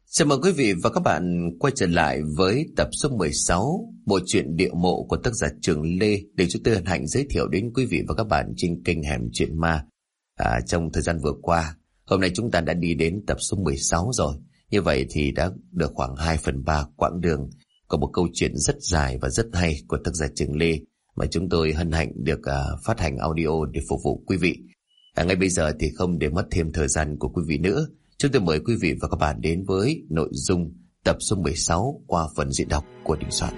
Chào mừng quý vị và các bạn quay trở lại với tập số 16 bộ truyện Địa Mộ của tác giả Trường Lê, để chúng tôi hân hạnh giới thiệu đến quý vị và các bạn trên kênh Hẻm Chuyện Ma. Trong thời gian vừa qua, hôm nay chúng ta đã đi đến tập số 16 rồi. Như vậy thì đã được khoảng 2/3 quãng đường của một câu chuyện rất dài và rất hay của tác giả Trường Lê mà chúng tôi hân hạnh được phát hành audio để phục vụ quý vị. Ngay bây giờ thì không để mất thêm thời gian của quý vị nữa, chúng tôi mời quý vị và các bạn đến với nội dung tập số 16 qua phần diễn đọc của Đình Soạn.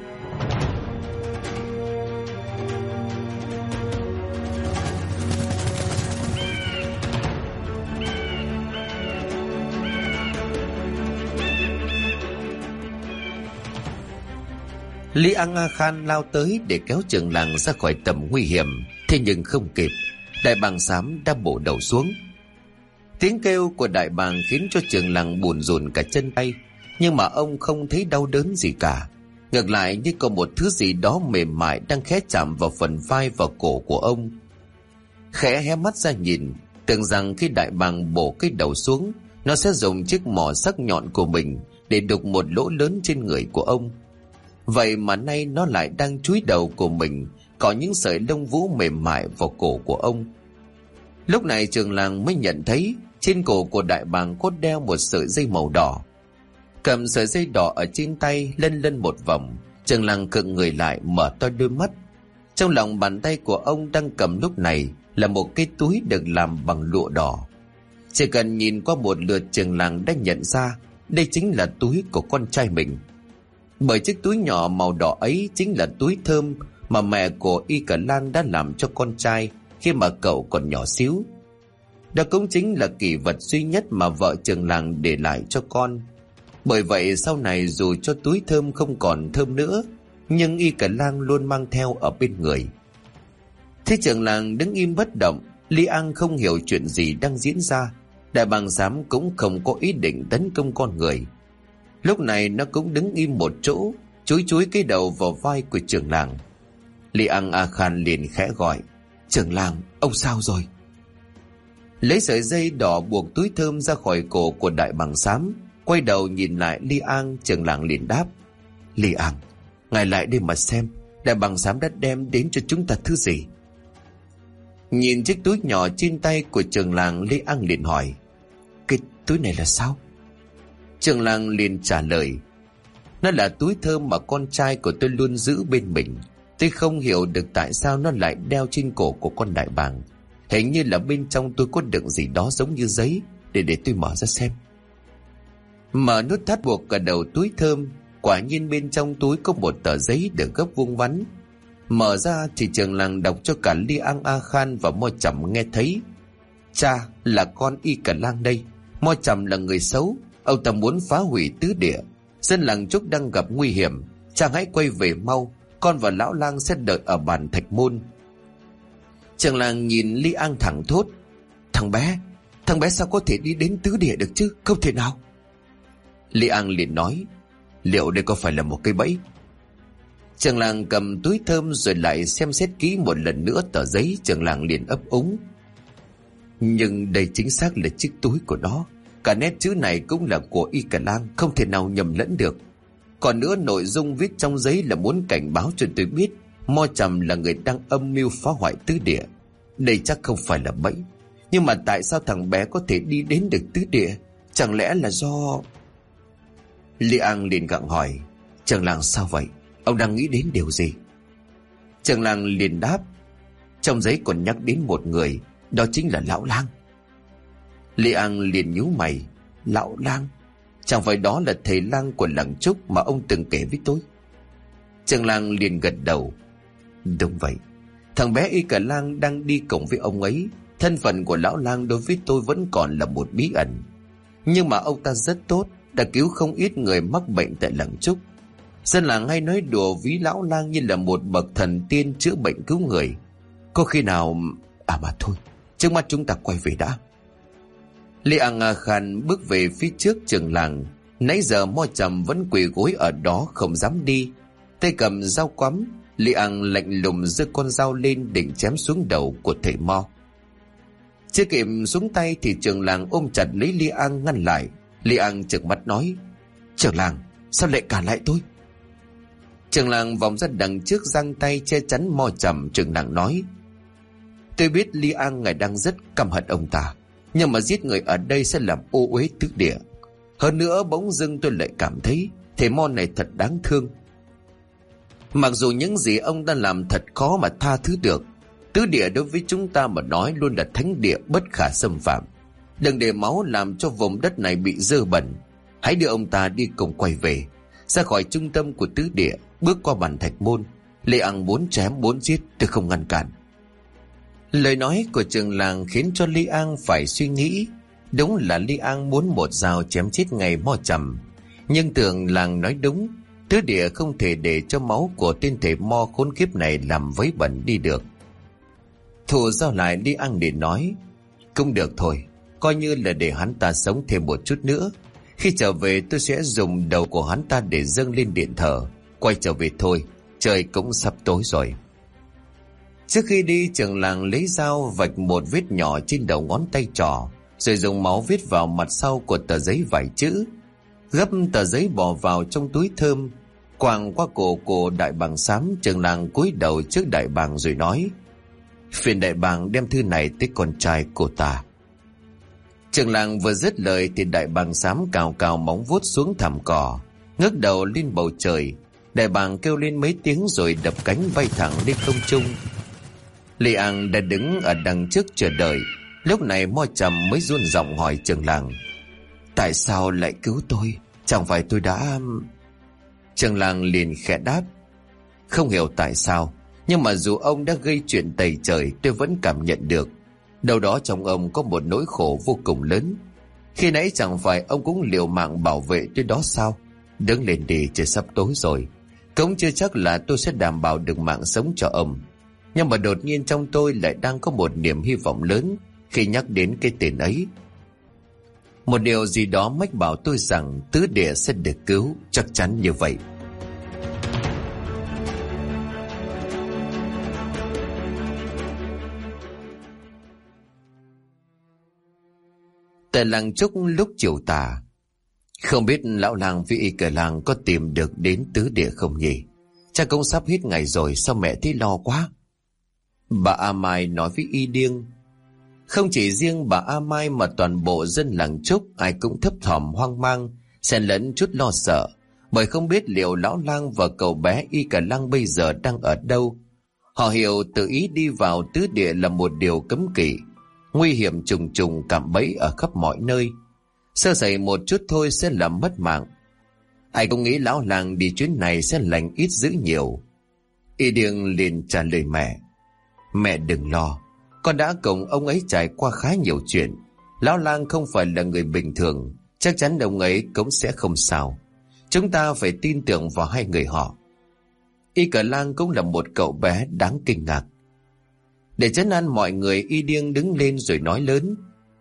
Lý An A Khan lao tới để kéo Trường Làng ra khỏi tầm nguy hiểm, thế nhưng không kịp, Đại Bàng Xám đã bổ đầu xuống. Tiếng kêu của Đại Bàng khiến cho Trường Làng bủn rủn cả chân tay, nhưng mà ông không thấy đau đớn gì cả. Ngược lại như có một thứ gì đó mềm mại đang khẽ chạm vào phần vai và cổ của ông. Khẽ hé mắt ra nhìn, tưởng rằng khi Đại Bàng bổ cái đầu xuống, nó sẽ dùng chiếc mỏ sắc nhọn của mình để đục một lỗ lớn trên người của ông. Vậy mà nay nó lại đang chúi đầu của mình, có những sợi lông vũ mềm mại vào cổ của ông. Lúc này Trường Làng mới nhận thấy trên cổ của Đại Bàng có đeo một sợi dây màu đỏ. Cầm sợi dây đỏ ở trên tay lân lân một vòng, Trường Làng khựng người lại, mở to đôi mắt. Trong lòng bàn tay của ông đang cầm lúc này là một cái túi được làm bằng lụa đỏ. Chỉ cần nhìn qua một lượt, Trường Làng đã nhận ra đây chính là túi của con trai mình. Bởi chiếc túi nhỏ màu đỏ ấy chính là túi thơm mà mẹ của Y Cờ Lan đã làm cho con trai khi mà cậu còn nhỏ xíu. Đó cũng chính là kỷ vật duy nhất mà vợ Trường Làng để lại cho con. Bởi vậy sau này dù cho túi thơm không còn thơm nữa, nhưng Y Cờ Lan luôn mang theo ở bên người. Thế Trường Làng đứng im bất động. Lý An không hiểu chuyện gì đang diễn ra. Đại Bàng Xám cũng không có ý định tấn công con người. Lúc này nó cũng đứng im một chỗ, chúi chúi cái đầu vào vai của Trường Làng. Lý An A Khan liền khẽ gọi: "Trường Làng, ông sao rồi?" Lấy sợi dây đỏ buộc túi thơm ra khỏi cổ của Đại Bàng Xám, quay đầu nhìn lại Lý An, Trường Làng liền đáp: "Lý An, ngài lại đây mà xem, Đại Bàng Xám đã đem đến cho chúng ta thứ gì." Nhìn chiếc túi nhỏ trên tay của Trường Làng, Lý An liền hỏi: "Cái túi này là sao?" Trường Làng liền trả lời: "Nó là túi thơm mà con trai của tôi luôn giữ bên mình. Tôi không hiểu được tại sao nó lại đeo trên cổ của con Đại Bàng. Hình như là bên trong tôi có đựng gì đó giống như giấy, để tôi mở ra xem." Mở nút thắt buộc cả đầu túi thơm, quả nhiên bên trong túi có một tờ giấy được gấp vuông vắn. Mở ra thì Trường Làng đọc cho cả Lý An A Khan và Mo Chậm nghe thấy: "Cha là con Y Cờ Lang đây. Mo Chậm là người xấu, ông ta muốn phá hủy tứ địa. Dân làng Trúc đang gặp nguy hiểm, cha hãy quay về mau, con và lão lang sẽ đợi ở bản Thạch Môn." Trường Làng nhìn Lý An thẳng thốt: Thằng bé sao có thể đi đến tứ địa được chứ? Không thể nào." Lý An liền nói: "Liệu đây có phải là một cái bẫy?" Trường Làng cầm túi thơm rồi lại xem xét kỹ một lần nữa tờ giấy. Trường Làng liền ấp úng: "Nhưng đây chính xác là chiếc túi của nó. Cả nét chữ này cũng là của Y Cờ Lang, không thể nào nhầm lẫn được. Còn nữa, nội dung viết trong giấy là muốn cảnh báo cho tôi biết Mo Chậm là người đang âm mưu phá hoại tứ địa. Đây chắc không phải là bẫy. Nhưng mà tại sao thằng bé có thể đi đến được tứ địa? Chẳng lẽ là do..." Lý An liền gặng hỏi: "Trường Làng sao vậy? Ông đang nghĩ đến điều gì?" Trường Làng liền đáp: "Trong giấy còn nhắc đến một người, đó chính là Lão Lang." Lý An liền nhíu mày: "Lão Lang? Chẳng phải đó là thầy lang của làng Trúc mà ông từng kể với tôi?" Trường Làng liền gật đầu: "Đúng vậy. Thằng bé Y Cờ Lang đang đi cùng với ông ấy. Thân phận của Lão Lang đối với tôi vẫn còn là một bí ẩn. Nhưng mà ông ta rất tốt, đã cứu không ít người mắc bệnh tại làng Trúc. Dân làng hay nói đùa ví Lão Lang như là một bậc thần tiên chữa bệnh cứu người. Có khi nào... mà thôi, trước mắt chúng ta quay về đã." Lý An A Khan bước về phía trước Trường Làng. Nãy giờ Mo Chậm vẫn quỳ gối ở đó không dám đi. Tay cầm dao quắm, Lý An lạnh lùng giơ con dao lên định chém xuống đầu của thầy Mo. Chưa kịp xuống tay thì Trường Làng ôm chặt lấy Lý An ngăn lại. Lý An trợn mắt nói: Trưởng làng, sao lại cản lại tôi? Trưởng làng vòng ra đằng trước, giang tay che chắn Mo Trầm. Trưởng làng nói: tôi biết Li An ngài đang rất căm hận ông ta, nhưng mà giết người ở đây sẽ làm ô uế tứ địa. Hơn nữa bỗng dưng tôi lại cảm thấy thầy Mo này thật đáng thương. Mặc dù những gì ông ta làm thật khó mà tha thứ được, tứ địa đối với chúng ta mà nói luôn là thánh địa bất khả xâm phạm. Đừng để máu làm cho vùng đất này bị dơ bẩn. Hãy đưa ông ta đi cùng quay về, ra khỏi trung tâm của tứ địa, bước qua bàn thạch môn. Li An muốn chém muốn giết, tôi không ngăn cản. Lời nói của trưởng làng khiến cho Li An phải suy nghĩ. Đúng là Li An muốn một dao chém chết ngày Mo Trầm, nhưng tưởng làng nói đúng. Tứ địa không thể để cho máu của tên thể Mo khốn kiếp này làm vấy bẩn đi được. Thủ giao lại Li An để nói: cũng được thôi, coi như là để hắn ta sống thêm một chút nữa. Khi trở về tôi sẽ dùng đầu của hắn ta để dâng lên điện thờ. Quay trở về thôi, trời cũng sắp tối rồi. Trước khi đi, trưởng làng lấy dao vạch một vết nhỏ trên đầu ngón tay trỏ, rồi dùng máu viết vào mặt sau của tờ giấy vài chữ. Gấp tờ giấy bỏ vào trong túi thơm, quàng qua cổ của đại bàng xám. Trưởng làng cúi đầu trước đại bàng rồi nói: phiền đại bàng đem thư này tới con trai của ta. Trưởng làng vừa dứt lời thì đại bàng xám cào cào móng vuốt xuống thảm cỏ, ngước đầu lên bầu trời. Đại bàng kêu lên mấy tiếng rồi đập cánh bay thẳng lên không trung. Li An đã đứng ở đằng trước chờ đợi. Lúc này Mo Trầm mới run giọng hỏi trưởng làng: tại sao lại cứu tôi? Chẳng phải tôi đã... Trưởng làng liền khẽ đáp: không hiểu tại sao, nhưng mà dù ông đã gây chuyện tày trời, tôi vẫn cảm nhận được đâu đó trong ông có một nỗi khổ vô cùng lớn. Khi nãy chẳng phải ông cũng liều mạng bảo vệ tôi đó sao? Đứng lên đi, trời sắp tối rồi. Cũng chưa chắc là tôi sẽ đảm bảo được mạng sống cho ông. Nhưng mà đột nhiên trong tôi lại đang có một niềm hy vọng lớn khi nhắc đến cái tên ấy. Một điều gì đó mách bảo tôi rằng tứ địa sẽ được cứu, chắc chắn như vậy. Tại làng Trúc lúc chiều tà, không biết lão làng với y cờ làng có tìm được đến tứ địa không nhỉ? Chắc cũng sắp hết ngày rồi, sao mẹ thấy lo quá? Bà A Mai nói với y điêng. Không chỉ riêng bà A Mai mà toàn bộ dân làng Trúc ai cũng thấp thỏm hoang mang, xen lẫn chút lo sợ, bởi không biết liệu lão lang và cậu bé y cờ làng bây giờ đang ở đâu. Họ hiểu tự ý đi vào tứ địa là một điều cấm kỵ, nguy hiểm trùng trùng cạm bẫy ở khắp mọi nơi. Sơ sẩy một chút thôi sẽ làm mất mạng. Ai cũng nghĩ lão làng đi chuyến này sẽ lành ít dữ nhiều. Y điêng liền trả lời mẹ: mẹ đừng lo, con đã cùng ông ấy trải qua khá nhiều chuyện. Lão lang không phải là người bình thường, chắc chắn ông ấy cũng sẽ không sao. Chúng ta phải tin tưởng vào hai người họ. Y cờ lang cũng là một cậu bé đáng kinh ngạc. Để trấn an mọi người, y điêng đứng lên rồi nói lớn: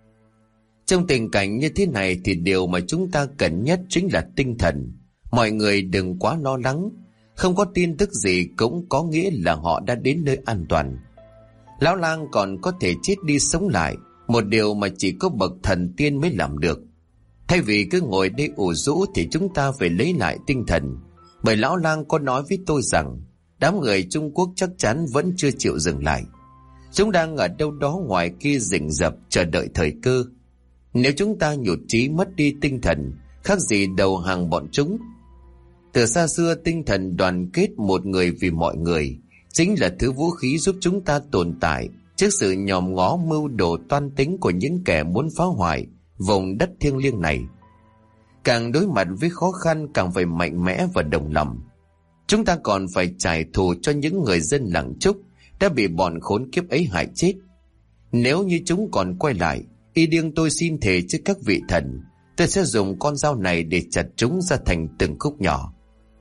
trong tình cảnh như thế này thì điều mà chúng ta cần nhất chính là tinh thần. Mọi người đừng quá lo lắng. Không có tin tức gì cũng có nghĩa là họ đã đến nơi an toàn. Lão lang còn có thể chết đi sống lại, một điều mà chỉ có bậc thần tiên mới làm được. Thay vì cứ ngồi đây ủ rũ thì chúng ta phải lấy lại tinh thần. Bởi lão lang có nói với tôi rằng đám người Trung Quốc chắc chắn vẫn chưa chịu dừng lại. Chúng đang ở đâu đó ngoài kia rình rập chờ đợi thời cơ. Nếu chúng ta nhụt chí mất đi tinh thần, khác gì đầu hàng bọn chúng. Từ xa xưa, tinh thần đoàn kết một người vì mọi người chính là thứ vũ khí giúp chúng ta tồn tại trước sự nhòm ngó mưu đồ toan tính của những kẻ muốn phá hoại vùng đất thiêng liêng này. Càng đối mặt với khó khăn càng phải mạnh mẽ và đồng lòng. Chúng ta còn phải trả thù cho những người dân làng Trúc đã bị bọn khốn kiếp ấy hại chết. Nếu như chúng còn quay lại, y điêng tôi xin thề trước các vị thần, tôi sẽ dùng con dao này để chặt chúng ra thành từng khúc nhỏ.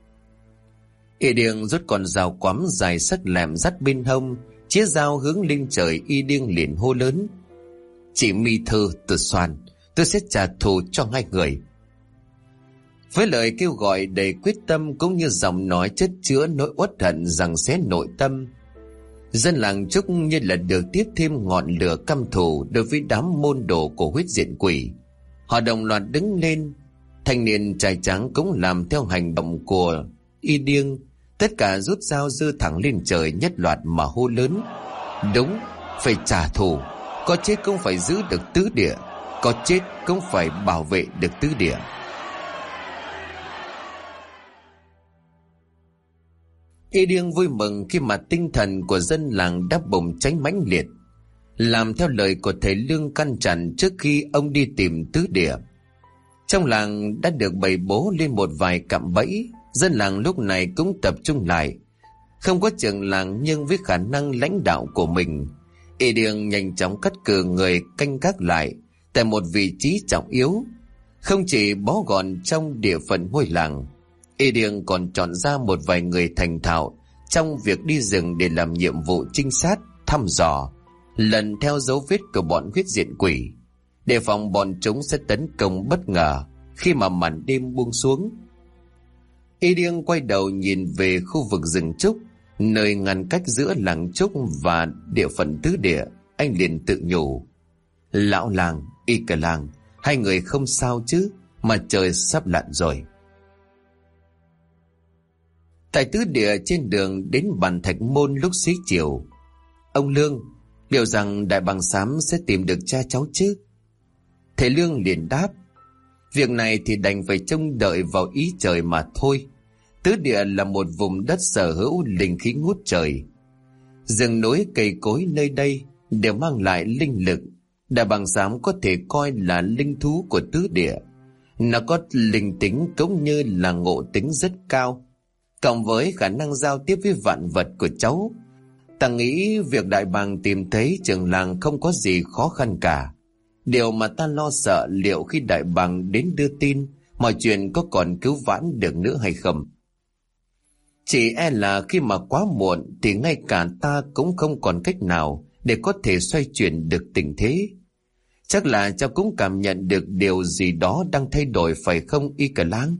Y điêng rút con dao quắm dài sắc lẹm dắt bên hông, chĩa dao hướng lên trời. Y điêng liền hô lớn: chị Mi Thư, Từ Soan, tôi sẽ trả thù cho hai người. Với lời kêu gọi đầy quyết tâm cũng như giọng nói chất chứa nỗi uất hận giằng xé nội tâm, dân làng Trúc như là được tiếp thêm ngọn lửa căm thù đối với đám môn đồ của huyết diện quỷ. Họ đồng loạt đứng lên. Thanh niên trai tráng cũng làm theo hành động của Y Điêng. Tất cả rút dao giơ thẳng lên trời, nhất loạt mà hô lớn: đúng, phải trả thù, có chết cũng phải giữ được tứ địa, có chết cũng phải bảo vệ được tứ địa. Y Điêng vui mừng khi mà tinh thần của dân làng đã bùng cháy mãnh liệt. Làm theo lời của thầy Lương căn dặn trước khi ông đi tìm tứ địa, trong làng đã được bày bố lên một vài cạm bẫy. Dân làng lúc này cũng tập trung lại. Không có trưởng làng nhưng với khả năng lãnh đạo của mình, Y Điêng nhanh chóng cắt cử người canh gác lại tại một vị trí trọng yếu. Không chỉ bó gọn trong địa phận ngôi làng, Y Điêng còn chọn ra một vài người thành thạo trong việc đi rừng để làm nhiệm vụ trinh sát, thăm dò, lần theo dấu vết của bọn huyết diện quỷ, đề phòng bọn chúng sẽ tấn công bất ngờ khi mà màn đêm buông xuống. Y Điêng quay đầu nhìn về khu vực rừng trúc, nơi ngăn cách giữa làng trúc và địa phận tứ địa. Anh liền tự nhủ: lão làng, Y cả làng, hai người không sao chứ, mà trời sắp lặn rồi. Tại tứ địa, trên đường đến bàn Thạch Môn lúc xế chiều, ông Lương: liệu rằng Đại Bàng Xám sẽ tìm được cha cháu chứ? Thầy Lương liền đáp: việc này thì đành phải trông đợi vào ý trời mà thôi. Tứ địa là một vùng đất sở hữu linh khí ngút trời. Rừng núi cây cối nơi đây đều mang lại linh lực. Đại Bàng Xám có thể coi là linh thú của tứ địa. Nó có linh tính cũng như là ngộ tính rất cao. Cộng với khả năng giao tiếp với vạn vật của cháu, ta nghĩ việc Đại Bàng tìm thấy trưởng làng không có gì khó khăn cả. Điều mà ta lo sợ liệu khi Đại Bàng đến đưa tin, mọi chuyện có còn cứu vãn được nữa hay không. Chỉ e là khi mà quá muộn thì ngay cả ta cũng không còn cách nào để có thể xoay chuyển được tình thế. Chắc là cháu cũng cảm nhận được điều gì đó đang thay đổi phải không Y Cả Lang?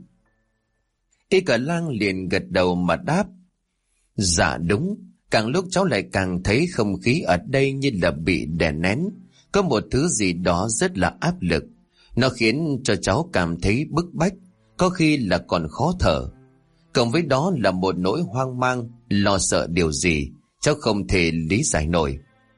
Y Cả Lang liền gật đầu mà đáp: dạ đúng, càng lúc cháu lại càng thấy không khí ở đây như là bị đè nén. Có một thứ gì đó rất là áp lực. Nó khiến cho cháu cảm thấy bức bách, có khi là còn khó thở. Cộng với đó là một nỗi hoang mang, lo sợ điều gì cháu không thể lý giải nổi.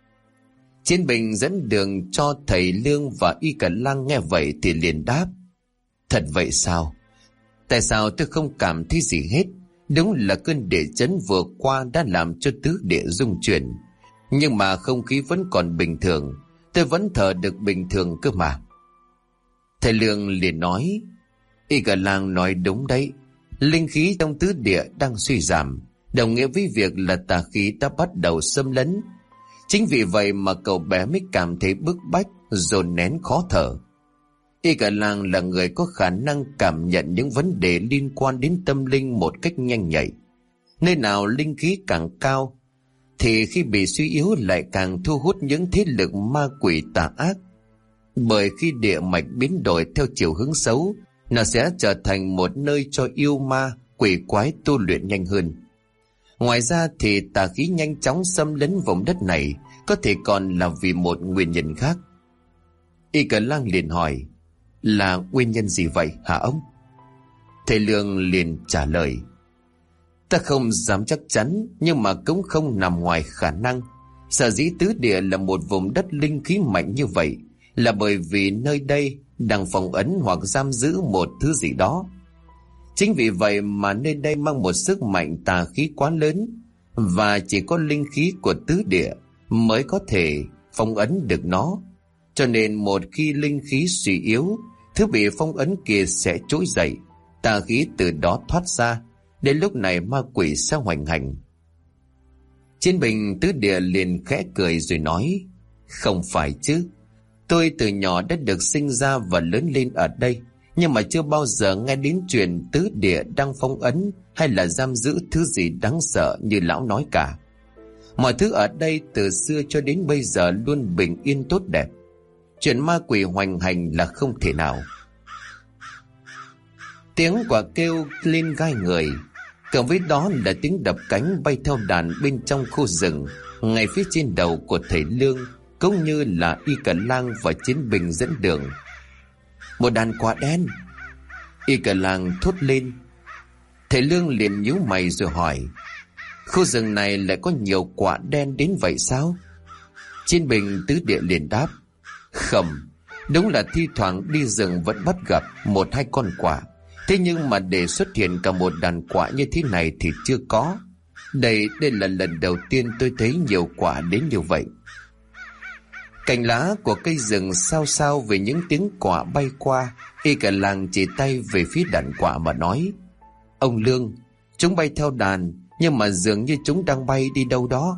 Chiến Bình dẫn đường cho thầy Lương và Y Cả Lang nghe vậy thì liền đáp: thật vậy sao? Tại sao tôi không cảm thấy gì hết? Đúng là cơn địa chấn vừa qua đã làm cho tứ địa rung chuyển, nhưng mà không khí vẫn còn bình thường. Tôi vẫn thở được bình thường cơ mà. Thầy Lương liền nói: Y Cả Lang nói đúng đấy. Linh khí trong tứ địa đang suy giảm, đồng nghĩa với việc là tà khí đã bắt đầu xâm lấn. Chính vì vậy mà cậu bé mới cảm thấy bức bách, dồn nén khó thở. Y Cả Lang là người có khả năng cảm nhận những vấn đề liên quan đến tâm linh một cách nhanh nhạy. Nơi nào linh khí càng cao thì khi bị suy yếu lại càng thu hút những thế lực ma quỷ tà ác. Bởi khi địa mạch biến đổi theo chiều hướng xấu, nó sẽ trở thành một nơi cho yêu ma, quỷ quái tu luyện nhanh hơn. Ngoài ra thì tà khí nhanh chóng xâm lấn vùng đất này có thể còn là vì một nguyên nhân khác. Y Cả Lang liền hỏi: là nguyên nhân gì vậy hả ông? Thầy Lương liền trả lời: ta không dám chắc chắn, nhưng mà cũng không nằm ngoài khả năng. Sở dĩ tứ địa là một vùng đất linh khí mạnh như vậy là bởi vì nơi đây đang phong ấn hoặc giam giữ một thứ gì đó. Chính vì vậy mà nơi đây mang một sức mạnh tà khí quá lớn, và chỉ có linh khí của tứ địa mới có thể phong ấn được nó. Cho nên một khi linh khí suy yếu, thứ bị phong ấn kia sẽ trỗi dậy, tà khí từ đó thoát ra. Đến lúc này ma quỷ sẽ hoành hành. Chiến Bình tứ địa liền khẽ cười rồi nói: không phải chứ, tôi từ nhỏ đã được sinh ra và lớn lên ở đây, nhưng mà chưa bao giờ nghe đến chuyện tứ địa đang phong ấn hay là giam giữ thứ gì đáng sợ như lão nói cả. Mọi thứ ở đây từ xưa cho đến bây giờ luôn bình yên tốt đẹp. Chuyện ma quỷ hoành hành là không thể nào. Tiếng quả kêu lên gai người, cộng với đó là tiếng đập cánh bay theo đàn bên trong khu rừng, ngay phía trên đầu của thầy Lương, cũng như là Y Cả Lang và Chiến Bình dẫn đường. Một đàn quạ đen. Y cả làng thốt lên. Thầy Lương liền nhíu mày rồi hỏi: khu rừng này lại có nhiều quả đen đến vậy sao? Chiến binh tứ địa liền đáp: không, đúng là thi thoảng đi rừng vẫn bắt gặp một hai con quả, thế nhưng mà để xuất hiện cả một đàn quả như thế này thì chưa có. Đây là lần đầu tiên tôi thấy nhiều quả đến như vậy. Cành lá của cây rừng xao xao về những tiếng quả bay qua. Y cả làng chỉ tay về phía đàn quả mà nói: ông Lương, chúng bay theo đàn, nhưng mà dường như chúng đang bay đi đâu đó.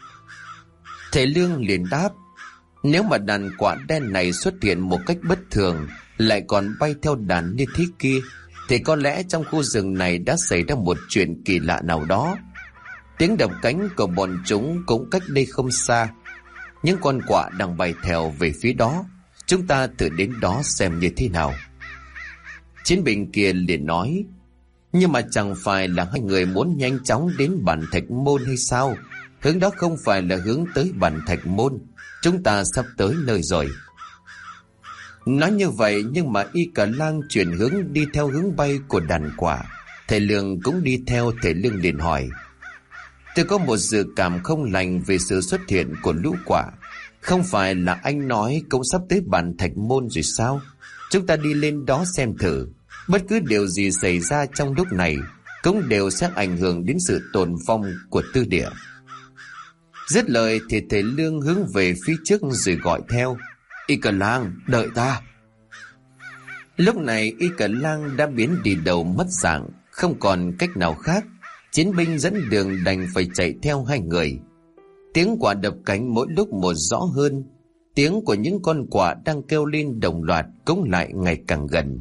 Thầy Lương liền đáp: nếu mà đàn quả đen này xuất hiện một cách bất thường, lại còn bay theo đàn như thế kia, thì có lẽ trong khu rừng này đã xảy ra một chuyện kỳ lạ nào đó. Tiếng đập cánh của bọn chúng cũng cách đây không xa. Những con quạ đang bay theo về phía đó. Chúng ta thử đến đó xem như thế nào. Chiến binh kia liền nói: nhưng mà chẳng phải là hai người muốn nhanh chóng đến bản Thạch Môn hay sao? Hướng đó không phải là hướng tới bản Thạch Môn. Chúng ta sắp tới nơi rồi. Nói như vậy nhưng mà Y cả lang chuyển hướng đi theo hướng bay của đàn quả. Thầy Lương cũng đi theo. Thầy Lương liền hỏi: tôi có một dự cảm không lành về sự xuất hiện của lũ quả. Không phải là anh nói cũng sắp tới bản Thạch Môn rồi sao? Chúng ta đi lên đó xem thử. Bất cứ điều gì xảy ra trong lúc này cũng đều sẽ ảnh hưởng đến sự tồn vong của tư địa. Dứt lời thì thầy Lương hướng về phía trước rồi gọi theo: Y cả lang, đợi ta. Lúc này Y cả lang đã biến đi đầu mất dạng, không còn cách nào khác. Chiến binh dẫn đường đành phải chạy theo hai người. Tiếng quả đập cánh mỗi lúc một rõ hơn. Tiếng của những con quạ đang kêu lên đồng loạt cũng lại ngày càng gần.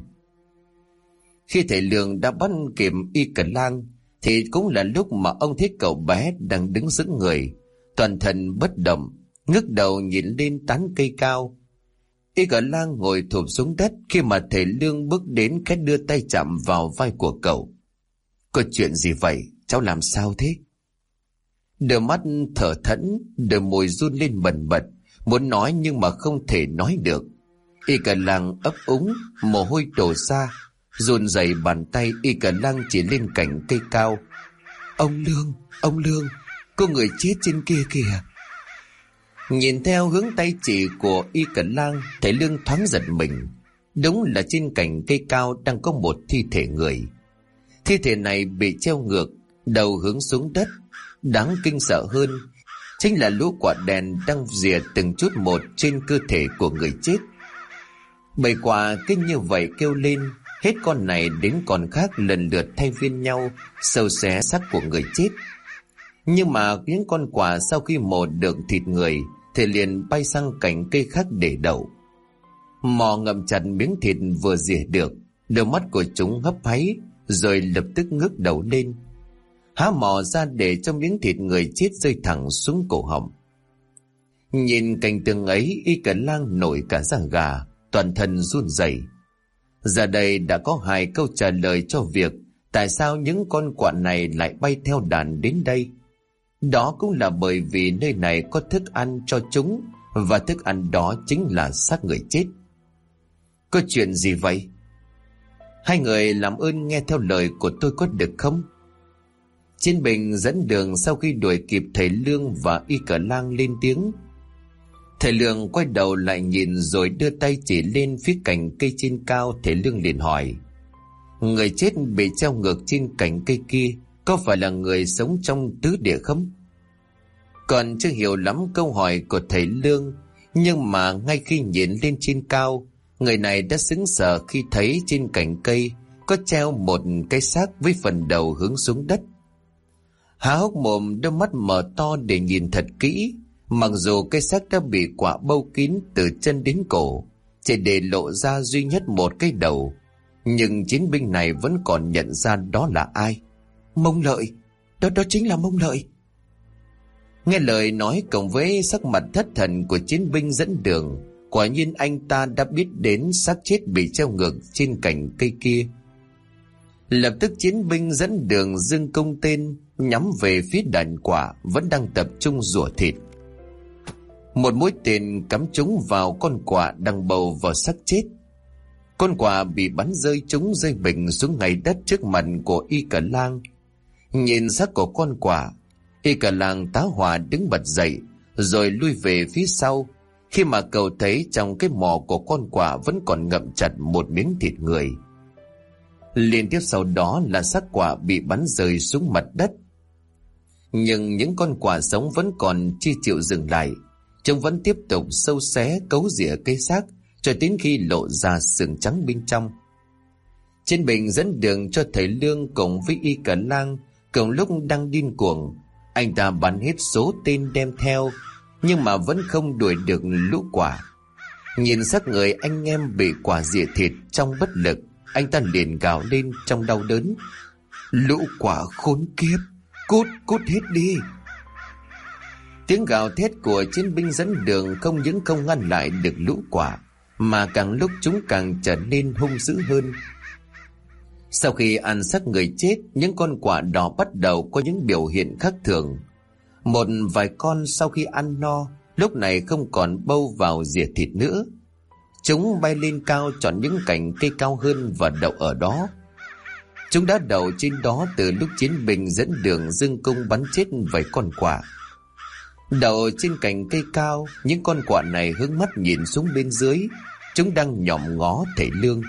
Khi thầy Lương đã bắt kịp Y cả lang thì cũng là lúc mà ông thấy cậu bé đang đứng sững người, toàn thân bất động, ngước đầu nhìn lên tán cây cao. Y cả lang ngồi thụp xuống đất khi mà thầy Lương bước đến, khẽ đưa tay chạm vào vai của cậu. Có chuyện gì vậy? Cháu làm sao thế? Đôi mắt thở thẫn, đôi môi run lên bần bật, muốn nói nhưng mà không thể nói được. Y cả lang ấp úng, mồ hôi đổ ra, run rẩy bàn tay. Y cả lang chỉ lên cành cây cao: ông Lương, có người chết trên kia kìa. Nhìn theo hướng tay chỉ của Y cả lang, thầy Lương thoáng giật mình. Đúng là trên cành cây cao đang có một thi thể người. Thi thể này bị treo ngược, đầu hướng xuống đất. Đáng kinh sợ hơn chính là lũ quả đen đang rỉa từng chút một trên cơ thể của người chết. Bầy quạ kinh như vậy kêu lên, hết con này đến con khác lần lượt thay phiên nhau sâu xé xác của người chết. Nhưng mà những con quạ sau khi mổ được thịt người thì liền bay sang cành cây khác để đậu. Mò ngậm chặt miếng thịt vừa rỉa được, đôi mắt của chúng hấp háy rồi lập tức ngước đầu lên, há mò ra để cho miếng thịt người chết rơi thẳng xuống cổ họng. Nhìn cảnh tượng ấy, Y cả lang nổi cả da gà, toàn thân run rẩy. Giờ đây đã có hai câu trả lời cho việc tại sao những con quạ này lại bay theo đàn đến đây. Đó cũng là bởi vì nơi này có thức ăn cho chúng, và thức ăn đó chính là xác người chết. Có chuyện gì vậy? Hai người làm ơn nghe theo lời của tôi có được không? Chiến binh dẫn đường sau khi đuổi kịp thầy Lương và Y cả lang lên tiếng. Thầy Lương quay đầu lại nhìn rồi đưa tay chỉ lên phía cành cây trên cao. Thầy Lương liền hỏi: người chết bị treo ngược trên cành cây kia có phải là người sống trong tứ địa không? Còn chưa hiểu lắm câu hỏi của thầy Lương, nhưng mà ngay khi nhìn lên trên cao, người này đã sững sờ khi thấy trên cành cây có treo một cái xác với phần đầu hướng xuống đất. Há hốc mồm, đôi mắt mở to để nhìn thật kỹ. Mặc dù cái xác đã bị quạ bâu kín từ chân đến cổ, chỉ để lộ ra duy nhất một cái đầu, nhưng chiến binh này vẫn còn nhận ra đó là ai. Mông Lợi, đó chính là Mông Lợi. Nghe lời nói cộng với sắc mặt thất thần của chiến binh dẫn đường, quả nhiên anh ta đã biết đến xác chết bị treo ngược trên cành cây kia. Lập tức chiến binh dẫn đường giương cung tên nhắm về phía đàn quạ vẫn đang tập trung rủa thịt. Một mũi tên cắm trúng vào con quạ đang bầu vào xác chết. Con quạ bị bắn rơi trúng rơi bình xuống ngay đất trước mặt của Y Cờ Lang. Nhìn xác của con quạ, Y Cờ Lang tá hỏa đứng bật dậy rồi lui về phía sau, khi mà cậu thấy trong cái mỏ của con quạ vẫn còn ngậm chặt một miếng thịt người. Liên tiếp sau đó là xác quạ bị bắn rơi xuống mặt đất. Nhưng những con quạ sống vẫn còn chưa chịu dừng lại. Chúng vẫn tiếp tục sâu xé cấu rỉa cây xác cho đến khi lộ ra xương trắng bên trong. Trên bình dẫn đường cho thầy Lương cùng với Y Cờ Lang cùng lúc đang điên cuồng. Anh ta bắn hết số tên đem theo, nhưng mà vẫn không đuổi được lũ quạ. Nhìn xác người anh em bị quạ rỉa thịt trong bất lực, anh ta liền gào lên trong đau đớn: "Lũ quạ khốn kiếp, cút hết đi!" Tiếng gào thét của chiến binh dẫn đường không những không ngăn lại được lũ quạ, mà càng lúc chúng càng trở nên hung dữ hơn. Sau khi ăn xác người chết, những con quạ đỏ bắt đầu có những biểu hiện khác thường. Một vài con sau khi ăn no, lúc này không còn bâu vào rỉa thịt nữa. Chúng bay lên cao chọn những cành cây cao hơn và đậu ở đó. Chúng đã đậu trên đó từ lúc chiến binh dẫn đường dương cung bắn chết vài con quạ. Đậu trên cành cây cao, những con quạ này hướng mắt nhìn xuống bên dưới. Chúng đang nhòm ngó thầy Lương.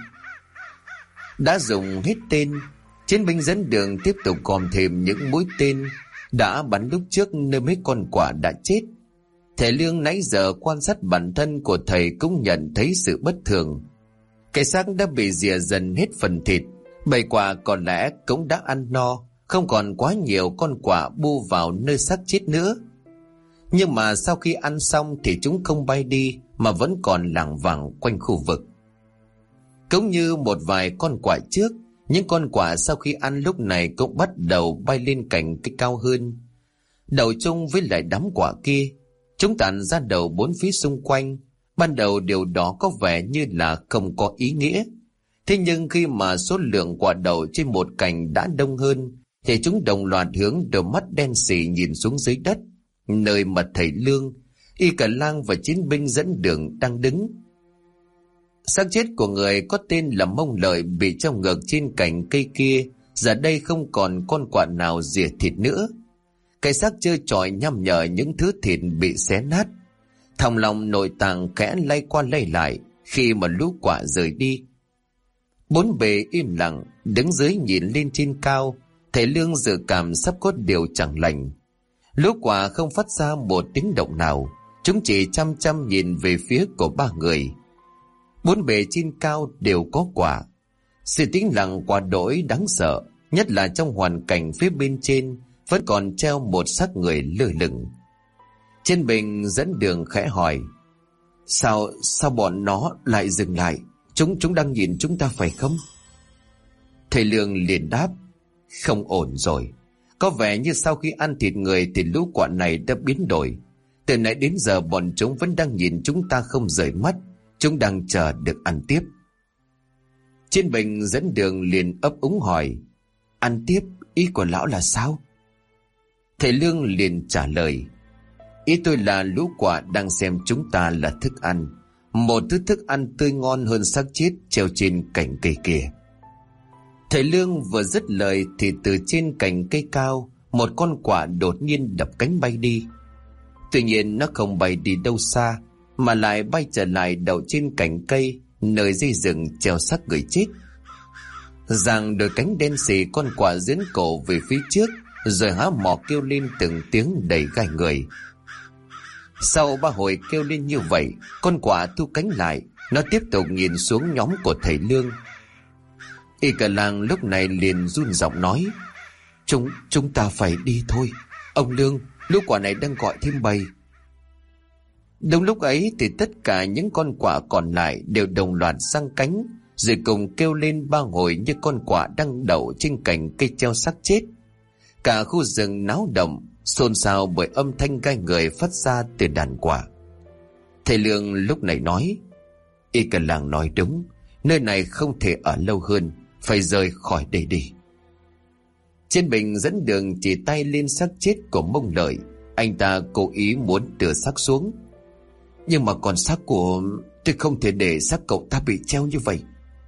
Đã dùng hết tên, chiến binh dẫn đường tiếp tục gom thêm những mũi tên đã bắn lúc trước nơi mấy con quạ đã chết. Thầy Lương nãy giờ quan sát bản thân của thầy cũng nhận thấy sự bất thường. Cái xác đã bị rỉa dần hết phần thịt, bầy quạ có lẽ cũng đã ăn no, không còn quá nhiều con quạ bu vào nơi xác chết nữa. Nhưng mà sau khi ăn xong thì chúng không bay đi mà vẫn còn lảng vảng quanh khu vực. Cũng như một vài con quạ trước, những con quạ sau khi ăn lúc này cũng bắt đầu bay lên cành cây cao hơn. Đầu chung với lại đám quạ kia, chúng tản ra đầu bốn phía xung quanh. Ban đầu điều đó có vẻ như là không có ý nghĩa. Thế nhưng khi mà số lượng quạ đậu trên một cành đã đông hơn, thì chúng đồng loạt hướng đôi mắt đen sì nhìn xuống dưới đất, nơi mà thầy Lương, Y Cờ Lang và chiến binh dẫn đường đang đứng. Xác chết của người có tên là Mông Lợi bị trong ngực trên cành cây kia, giờ đây không còn con quạ nào rỉa thịt nữa. Cái xác trơ trọi nhăm nhở những thứ thịt bị xé nát. Thòng lòng nội tạng khẽ lay qua lay lại khi mà lũ quạ rời đi. Bốn bề im lặng, đứng dưới nhìn lên trên cao, thầy Lương dự cảm sắp có điều chẳng lành. Lũ quạ không phát ra một tiếng động nào, chúng chỉ chăm chăm nhìn về phía của ba người. Bốn bề trên cao đều có quạ. Sự tĩnh lặng quá đỗi đáng sợ, nhất là trong hoàn cảnh phía bên trên vẫn còn treo một xác người lơ lửng. Trên bình dẫn đường khẽ hỏi: Sao bọn nó lại dừng lại? Chúng đang nhìn chúng ta phải không? Thầy Lương liền đáp: Không ổn rồi. Có vẻ như sau khi ăn thịt người thì lũ quạ này đã biến đổi. Từ nãy đến giờ bọn chúng vẫn đang nhìn chúng ta không rời mắt. Chúng đang chờ được ăn tiếp. Trên bình dẫn đường liền ấp úng hỏi: Ăn tiếp, ý của lão là sao? Thầy Lương liền trả lời: Ý tôi là lũ quạ đang xem chúng ta là thức ăn, một thứ thức ăn tươi ngon hơn xác chết treo trên cành cây kia. Thầy Lương vừa dứt lời thì từ trên cành cây cao, một con quạ đột nhiên đập cánh bay đi. Tuy nhiên nó không bay đi đâu xa, mà lại bay trở lại đậu trên cành cây nơi dây rừng treo xác người chết. Giang đôi cánh đen xì con quạ giễn cổ về phía trước, rồi há mỏ kêu lên từng tiếng đầy gai người. Sau ba hồi kêu lên như vậy, con quạ thu cánh lại, nó tiếp tục nhìn xuống nhóm của thầy Lương. Y Cờ Lang lúc này liền run giọng nói: Chúng ta phải đi thôi. Ông Lương, lũ quạ này đang gọi thêm bầy. Đúng lúc ấy thì tất cả những con quạ còn lại đều đồng loạt giang cánh, rồi cùng kêu lên ba hồi như con quạ đang đậu trên cành cây treo xác chết. Cả khu rừng náo động, xôn xao bởi âm thanh gai người phát ra từ đàn quạ. Thầy Lương lúc này nói: Y Cờ Lang nói đúng, nơi này không thể ở lâu hơn, phải rời khỏi đây đi. Trên bình dẫn đường chỉ tay lên xác chết của Mông Lợi. Anh ta cố ý muốn đưa xác xuống. Nhưng mà còn xác của... Tôi không thể để xác cậu ta bị treo như vậy.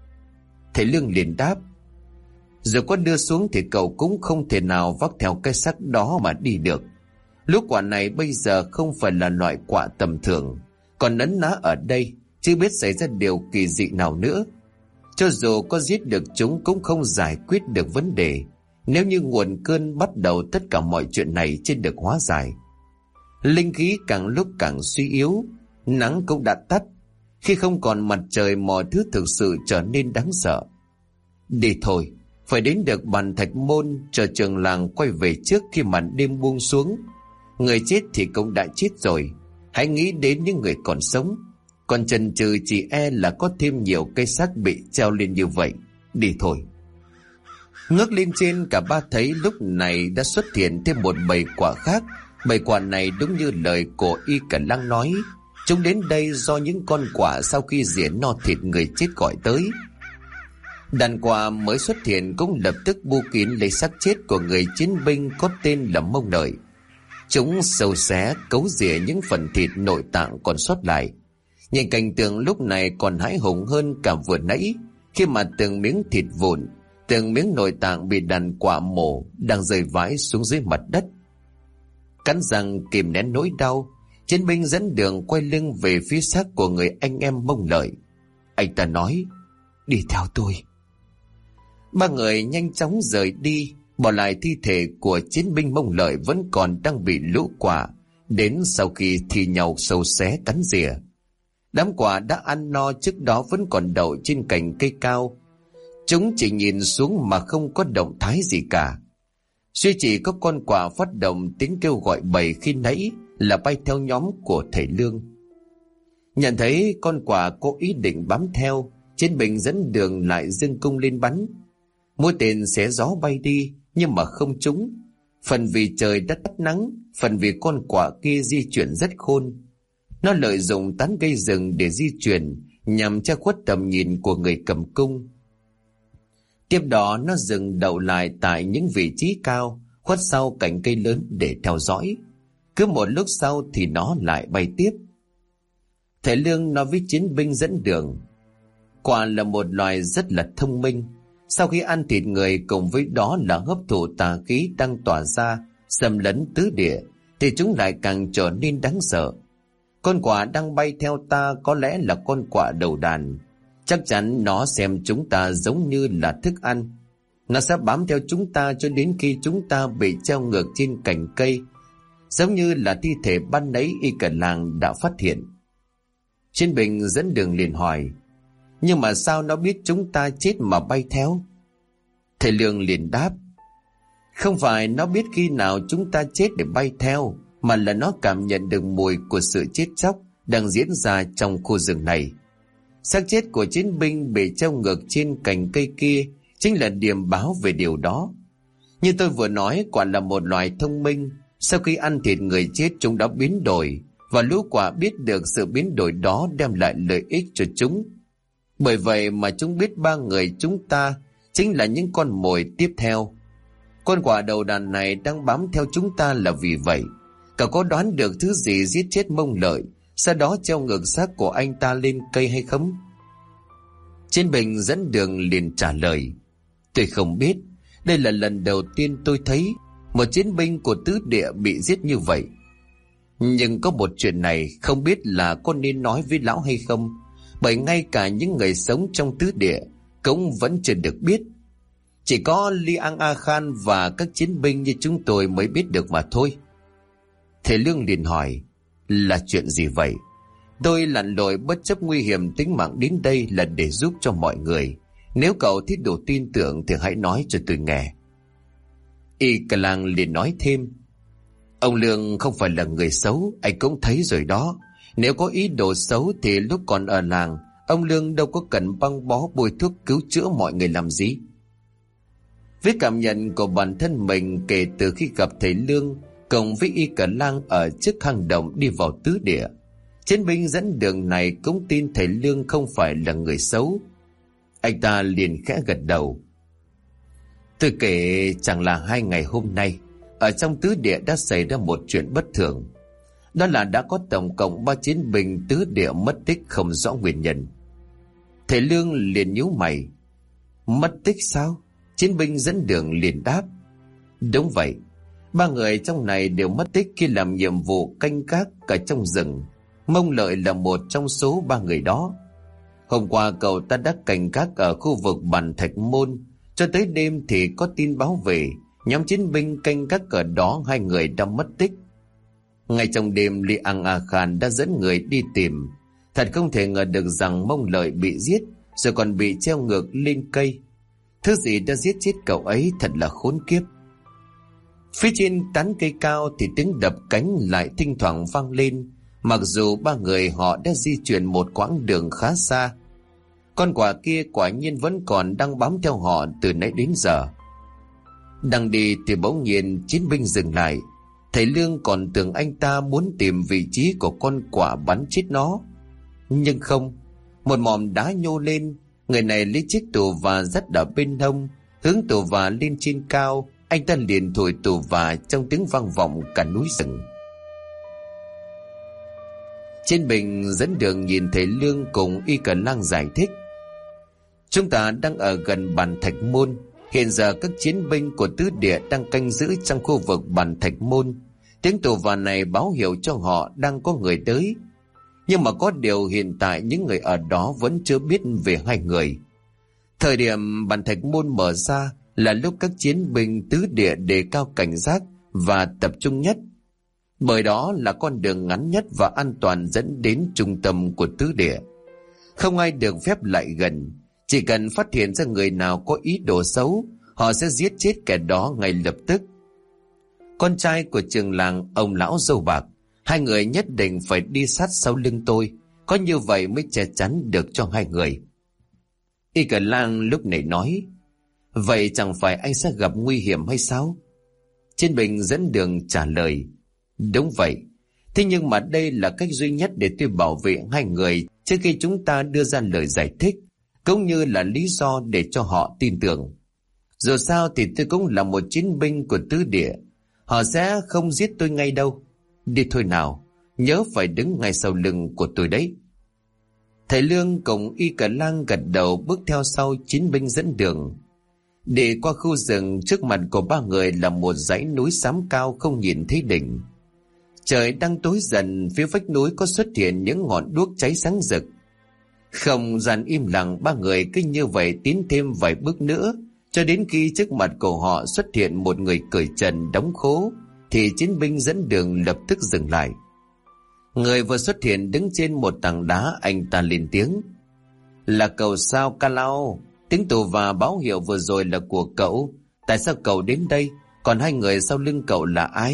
Thầy Lương liền đáp: Dù có đưa xuống thì cậu cũng không thể nào vác theo cái xác đó mà đi được. Lũ quả này bây giờ không phải là loại quả tầm thường, còn nấn ná ở đây chưa biết xảy ra điều kỳ dị nào nữa. Cho dù có giết được chúng cũng không giải quyết được vấn đề. Nếu như nguồn cơn bắt đầu, tất cả mọi chuyện này chưa được hóa giải. Linh khí càng lúc càng suy yếu, nắng cũng đã tắt. Khi không còn mặt trời, mọi thứ thực sự trở nên đáng sợ. Đi thôi, phải đến được bàn thạch môn, chờ trường làng quay về trước khi màn đêm buông xuống. Người chết thì cũng đã chết rồi, hãy nghĩ đến những người còn sống. Còn chần chừ chỉ e là có thêm nhiều cây xác bị treo lên như vậy. Đi thôi. Ngước lên trên, cả ba thấy lúc này đã xuất hiện thêm một bầy quạ khác. Bầy quạ này đúng như lời của Y Cả Lăng nói, chúng đến đây do những con quạ sau khi diễn no thịt người chết gọi tới. Đàn quạ mới xuất hiện cũng lập tức bu kín lấy xác chết của người chiến binh có tên là Mông Lợi. Chúng sâu xé cấu rỉa những phần thịt nội tạng còn sót lại. Nhìn cảnh tượng lúc này còn hãi hùng hơn cả vừa nãy, khi mà từng miếng thịt vụn, từng miếng nội tạng bị đàn quạ mổ đang rơi vãi xuống dưới mặt đất. Cắn răng kìm nén nỗi đau, chiến binh dẫn đường quay lưng về phía xác của người anh em Mông Lợi. Anh ta nói: Đi theo tôi. Ba người nhanh chóng rời đi, bỏ lại thi thể của chiến binh Mông Lợi vẫn còn đang bị lũ quạ đến sau khi thi nhau sâu xé cắn rỉa. Đám quạ đã ăn no trước đó vẫn còn đậu trên cành cây cao. Chúng chỉ nhìn xuống mà không có động thái gì cả. Duy chỉ có con quạ phát động tiếng kêu gọi bầy khi nãy là bay theo nhóm của thầy Lương. Nhận thấy con quạ có ý định bám theo, chiến binh dẫn đường lại giương cung lên bắn. Mũi tên xé gió bay đi nhưng mà không trúng. Phần vì trời đã tắt nắng, phần vì con quạ kia di chuyển rất khôn. Nó lợi dụng tán cây rừng để di chuyển nhằm che khuất tầm nhìn của người cầm cung. Tiếp đó nó dừng đậu lại tại những vị trí cao, khuất sau cành cây lớn để theo dõi. Cứ một lúc sau thì nó lại bay tiếp. Thầy Lương nói với chiến binh dẫn đường: Quạ là một loài rất là thông minh. Sau khi ăn thịt người cùng với đó là hấp thụ tà khí đang tỏa ra, xâm lấn tứ địa, thì chúng lại càng trở nên đáng sợ. Con quạ đang bay theo ta có lẽ là con quạ đầu đàn. Chắc chắn nó xem chúng ta giống như là thức ăn. Nó sẽ bám theo chúng ta cho đến khi chúng ta bị treo ngược trên cành cây, giống như là thi thể ban nãy Y Cả Làng đã phát hiện. Chiến binh dẫn đường liền hỏi: Nhưng mà sao nó biết chúng ta chết mà bay theo? Thầy Lương liền đáp: Không phải nó biết khi nào chúng ta chết để bay theo, mà là nó cảm nhận được mùi của sự chết chóc đang diễn ra trong khu rừng này. Xác chết của chiến binh bị treo ngược trên cành cây kia chính là điềm báo về điều đó. Như tôi vừa nói, quả là một loài thông minh. Sau khi ăn thịt người chết, chúng đã biến đổi, và lũ quạ biết được sự biến đổi đó đem lại lợi ích cho chúng. Bởi vậy mà chúng biết ba người chúng ta chính là những con mồi tiếp theo. Con quạ đầu đàn này đang bám theo chúng ta là vì vậy. Cậu có đoán được thứ gì giết chết Mông Lợi, sau đó treo ngược xác của anh ta lên cây hay không? Chiến binh dẫn đường liền trả lời: Tôi không biết. Đây là lần đầu tiên tôi thấy một chiến binh của tứ địa bị giết như vậy. Nhưng có một chuyện này không biết là có nên nói với lão hay không, bởi ngay cả những người sống trong tứ địa cũng vẫn chưa được biết. Chỉ có Liang A Khan và các chiến binh như chúng tôi mới biết được mà thôi. Thầy Lương liền hỏi: Là chuyện gì vậy? Tôi lặn lội bất chấp nguy hiểm tính mạng đến đây là để giúp cho mọi người. Nếu cậu thích đủ tin tưởng thì hãy nói cho tôi nghe. Y Cả Làng liền nói thêm: Ông Lương không phải là người xấu, anh cũng thấy rồi đó. Nếu có ý đồ xấu thì lúc còn ở làng, ông Lương đâu có cần băng bó bôi thuốc cứu chữa mọi người làm gì. Với cảm nhận của bản thân mình kể từ khi gặp thầy Lương cùng với Y Cả Lang ở trước hang động đi vào tứ địa, chiến binh dẫn đường này cũng tin thầy Lương không phải là người xấu. Anh ta liền khẽ gật đầu: Tôi kể chẳng là 2 ngày hôm nay ở trong tứ địa đã xảy ra một chuyện bất thường. Đó là đã có tổng cộng 3 chiến binh tứ địa mất tích không rõ nguyên nhân. Thầy Lương liền nhíu mày: Mất tích sao? Chiến binh dẫn đường liền đáp. Đúng vậy, 3 người trong này đều mất tích khi làm nhiệm vụ canh gác cả trong rừng. Mông Lợi là một trong số 3 người đó. Hôm qua cậu ta đã canh gác ở khu vực Bàn Thạch Môn, cho tới đêm thì có tin báo về nhóm chiến binh canh gác ở đó 2 người đã mất tích. Ngay trong đêm, Li Ang A Khan đã dẫn người đi tìm. Thật không thể ngờ được rằng Mông Lợi bị giết rồi còn bị treo ngược lên cây. Thứ gì đã giết chết cậu ấy thật là khốn kiếp. Phía trên tán cây cao thì tiếng đập cánh lại thỉnh thoảng vang lên, mặc dù 3 người họ đã di chuyển một quãng đường khá xa. Con quạ kia quả nhiên vẫn còn đang bám theo họ từ nãy đến giờ. Đang đi thì bỗng nhiên chiến binh dừng lại. Thầy Lương còn tưởng anh ta muốn tìm vị trí của con quạ bắn chết nó. Nhưng không, một mỏm đá nhô lên. Người này lấy chiếc tù và dắt ở bên hông, hướng tù và lên trên cao. Anh ta liền thổi tù và trong tiếng vang vọng cả núi rừng. Trên bình dẫn đường nhìn thầy Lương cùng Y Cờ Lang giải thích. Chúng ta đang ở gần Bàn Thạch Môn. Hiện giờ các chiến binh của tứ địa đang canh giữ trong khu vực Bàn Thạch Môn. Tiếng tù và này báo hiệu cho họ đang có người tới. Nhưng mà có điều hiện tại những người ở đó vẫn chưa biết về 2 người. Thời điểm Bàn Thạch Môn mở ra là lúc các chiến binh tứ địa đề cao cảnh giác và tập trung nhất. Bởi đó là con đường ngắn nhất và an toàn dẫn đến trung tâm của tứ địa. Không ai được phép lại gần. Chỉ cần phát hiện ra người nào có ý đồ xấu, họ sẽ giết chết kẻ đó ngay lập tức. Con trai của trường làng, ông lão râu bạc, 2 người nhất định phải đi sát sau lưng tôi. Có như vậy mới che chắn được cho 2 người. Y Cờ Lang lúc này nói. Vậy chẳng phải anh sẽ gặp nguy hiểm hay sao? Chiến binh dẫn đường trả lời. Đúng vậy. Thế nhưng mà đây là cách duy nhất để tôi bảo vệ 2 người trước khi chúng ta đưa ra lời giải thích, cũng như là lý do để cho họ tin tưởng. Dù sao thì tôi cũng là một chiến binh của tứ địa. Họ sẽ không giết tôi ngay đâu. Đi thôi nào, nhớ phải đứng ngay sau lưng của tôi đấy. Thầy Lương cùng Y Cờ Lang gật đầu bước theo sau chiến binh dẫn đường. Đi qua khu rừng, trước mặt của 3 người là một dãy núi xám cao không nhìn thấy đỉnh. Trời đang tối dần, phía vách núi có xuất hiện những ngọn đuốc cháy sáng rực. Không gian im lặng, 3 người cứ như vậy tiến thêm vài bước nữa, cho đến khi trước mặt của họ xuất hiện một người cởi trần đóng khố, thì chiến binh dẫn đường lập tức dừng lại. Người vừa xuất hiện đứng trên một tảng đá, anh ta lên tiếng. Là cậu sao Kalao? Tiếng tù và báo hiệu vừa rồi là của cậu. Tại sao cậu đến đây? Còn 2 người sau lưng cậu là ai?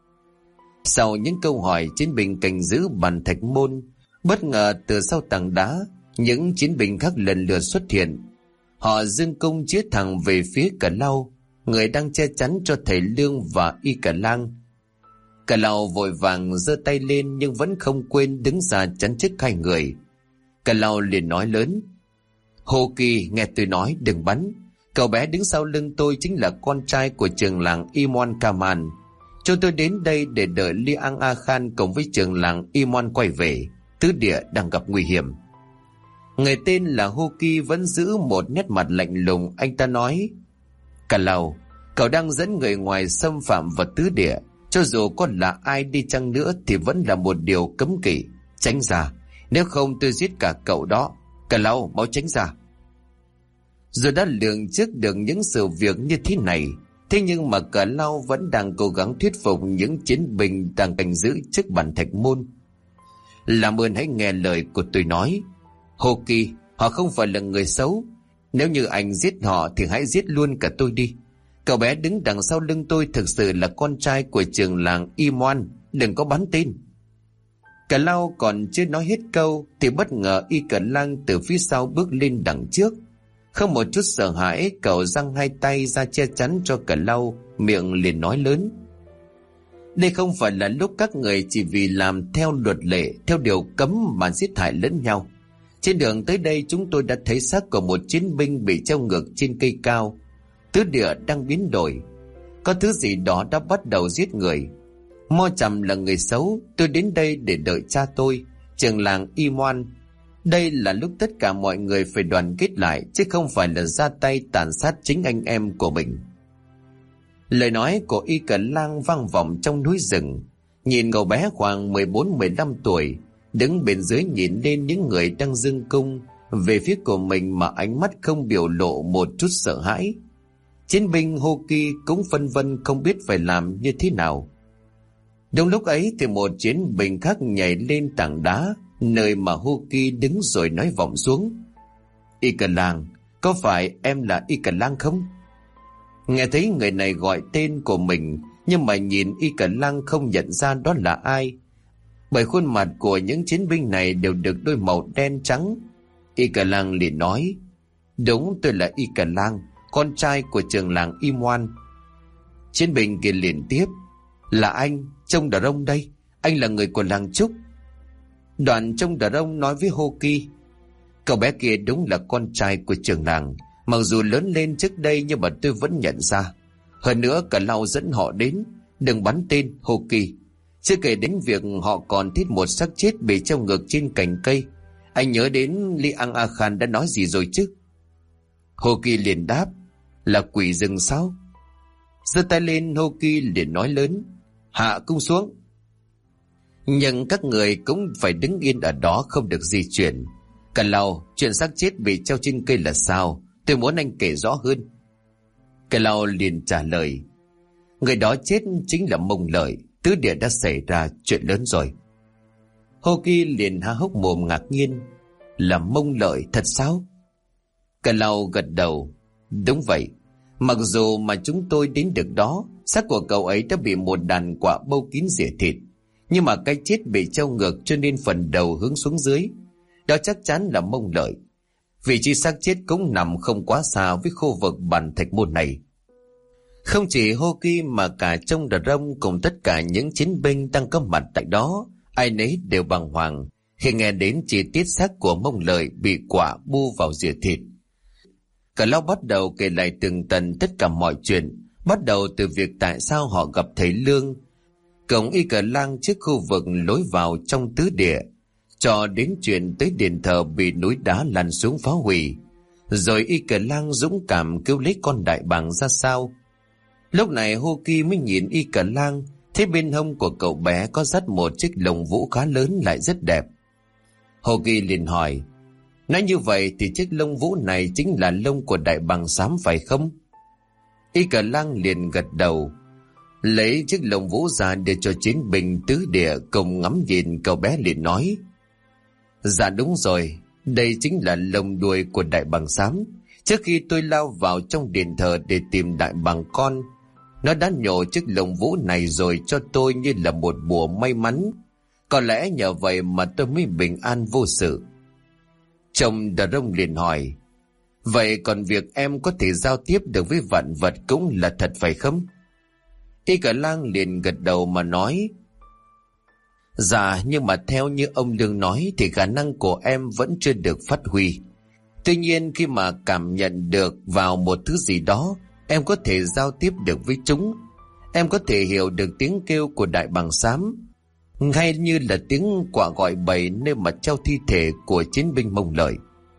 Sau những câu hỏi, chiến binh canh giữ Bàn Thạch Môn, bất ngờ từ sau tảng đá, những chiến binh khác lần lượt xuất hiện. Họ dương cung chĩa thẳng về phía Cờ Lao, người đang che chắn cho thầy Lương và Y Cờ Lang. Cờ Lao vội vàng giơ tay lên nhưng vẫn không quên đứng ra chắn trước 2 người. Cờ Lao liền nói lớn. Hồ Kỳ, nghe tôi nói, đừng bắn. Cậu bé đứng sau lưng tôi chính là con trai của trường làng Imon Kaman. Cho tôi đến đây để đợi Li Ang A Khan cùng với trường làng Imon quay về. Tứ địa đang gặp nguy hiểm. Người tên là Hồ Kỳ vẫn giữ một nét mặt lạnh lùng. Anh ta nói. Cà Lầu, cậu đang dẫn người ngoài xâm phạm vào tứ địa. Cho dù có là ai đi chăng nữa thì vẫn là một điều cấm kỵ. Tránh ra, nếu không tôi giết cả cậu đó. Cà Lầu, mau tránh ra. Dù đã lường trước được những sự việc như thế này, thế nhưng mà Cà Lao vẫn đang cố gắng thuyết phục những chiến binh đang canh giữ trước Bàn Thạch Môn. Làm ơn hãy nghe lời của tôi nói. Hồ Kỳ, họ không phải là người xấu. Nếu như anh giết họ thì hãy giết luôn cả tôi đi. Cậu bé đứng đằng sau lưng tôi thực sự là con trai của trường làng Imon. Đừng có bắn tên. Cà Lao còn chưa nói hết câu thì bất ngờ Y Cờ Lang từ phía sau bước lên đằng trước. Không một chút sợ hãi, cậu giang 2 tay ra che chắn cho Cà Lao, miệng liền nói lớn. Đây không phải là lúc các người chỉ vì làm theo luật lệ, theo điều cấm mà giết hại lẫn nhau. Trên đường tới đây chúng tôi đã thấy xác của một chiến binh bị treo ngược trên cây cao. Tứ địa đang biến đổi. Có thứ gì đó đã bắt đầu giết người. Mo Trầm là người xấu. Tôi đến đây để đợi cha tôi, trường làng Imon. Đây là lúc tất cả mọi người phải đoàn kết lại, chứ không phải là ra tay tàn sát chính anh em của mình. Lời nói của Y Cờ Lang vang vọng trong núi rừng. Nhìn cậu bé khoảng 14-15 tuổi đứng bên dưới nhìn lên những người đang dương cung về phía của mình mà ánh mắt không biểu lộ một chút sợ hãi. Chiến binh Hoki cũng phân vân không biết phải làm như thế nào. Đúng lúc ấy thì một chiến binh khác nhảy lên tảng đá nơi mà Hoki đứng rồi nói vọng xuống: Y Cờ Lang, có phải em là Y Cờ Lang không? Nghe thấy người này gọi tên của mình, nhưng mà nhìn Y Cờ Lang không nhận ra đó là ai, bởi khuôn mặt của những chiến binh này đều được đôi màu đen trắng. Y Cờ Lang liền nói: đúng, tôi là Y Cờ Lang, con trai của trưởng làng Y Moan. Chiến binh kia liền tiếp: là anh, Trông Đờ Rông đây, anh là người của làng Trúc. Đoạn Trông Đờ Rông nói với Hoki: cậu bé kia đúng là con trai của trưởng làng, mặc dù lớn lên trước đây nhưng mà tôi vẫn nhận ra. Hơn nữa cả Lau dẫn họ đến, đừng bắn tên Hoki. Chưa kể đến việc họ còn thiết một xác chết bị treo ngược trên cành cây. Anh nhớ đến Liang A Khan đã nói gì rồi chứ? Hoki liền đáp: là quỷ rừng sao? Giơ tay lên, Hoki liền nói lớn: hạ cung xuống. Nhưng các người cũng phải đứng yên ở đó, không được di chuyển. Cả Lau, chuyện xác chết bị treo trên cây là sao? Tôi muốn anh kể rõ hơn. Cả Lau liền trả lời: người đó chết chính là Mông Lợi. Tứ địa đã xảy ra chuyện lớn rồi. Hoki liền há hốc mồm ngạc nhiên: là Mông Lợi thật sao? Cả Lau gật đầu: đúng vậy. Mặc dù mà chúng tôi đến được đó, xác của cậu ấy đã bị một đàn quạ bâu kín rỉa thịt, nhưng mà cái chết bị treo ngược cho nên phần đầu hướng xuống dưới. Đó chắc chắn là Mông Lợi. Vị trí xác chết cũng nằm không quá xa với khu vực bản thạch môn này. Không chỉ Hoki mà cả Trông Đờ Rông cùng tất cả những chiến binh đang có mặt tại đó, ai nấy đều bàng hoàng khi nghe đến chi tiết xác của Mông Lợi bị quạ bu vào rỉa thịt. Cả Lau bắt đầu kể lại tường tận tất cả mọi chuyện, bắt đầu từ việc tại sao họ gặp thầy Lương, cổng Y Cờ Lang trước khu vực lối vào trong tứ địa, cho đến chuyện tới đền thờ bị núi đá lăn xuống phá hủy, rồi Y Cờ Lang dũng cảm cứu lấy con đại bàng ra sao. Lúc này Hoki mới nhìn Y Cờ Lang, thấy bên hông của cậu bé có dắt một chiếc lồng vũ khá lớn lại rất đẹp. Hoki liền hỏi: nói như vậy thì chiếc lông vũ này chính là lông của đại bàng xám phải không? Y Cờ Lang liền gật đầu, lấy chiếc lông vũ ra để cho chiến binh tứ địa cùng ngắm nhìn. Cậu bé liền nói: dạ đúng rồi, đây chính là lông đuôi của đại bàng xám. Trước khi tôi lao vào trong đền thờ để tìm đại bàng con, nó đã nhổ chiếc lông vũ này rồi cho tôi như là một bùa may mắn. Có lẽ nhờ vậy mà tôi mới bình an vô sự. Trông Đờ Rông liền hỏi: vậy còn việc em có thể giao tiếp được với vạn vật cũng là thật phải không? Y Cờ Lang liền gật đầu mà nói: dạ, nhưng mà theo như ông Lương nói thì khả năng của em vẫn chưa được phát huy. Tuy nhiên khi mà cảm nhận được vào một thứ gì đó, em có thể giao tiếp được với chúng. Em có thể hiểu được tiếng kêu của đại bàng xám, hay như là tiếng quạ gọi bầy nơi mà treo thi thể của chiến binh Mông Lợi.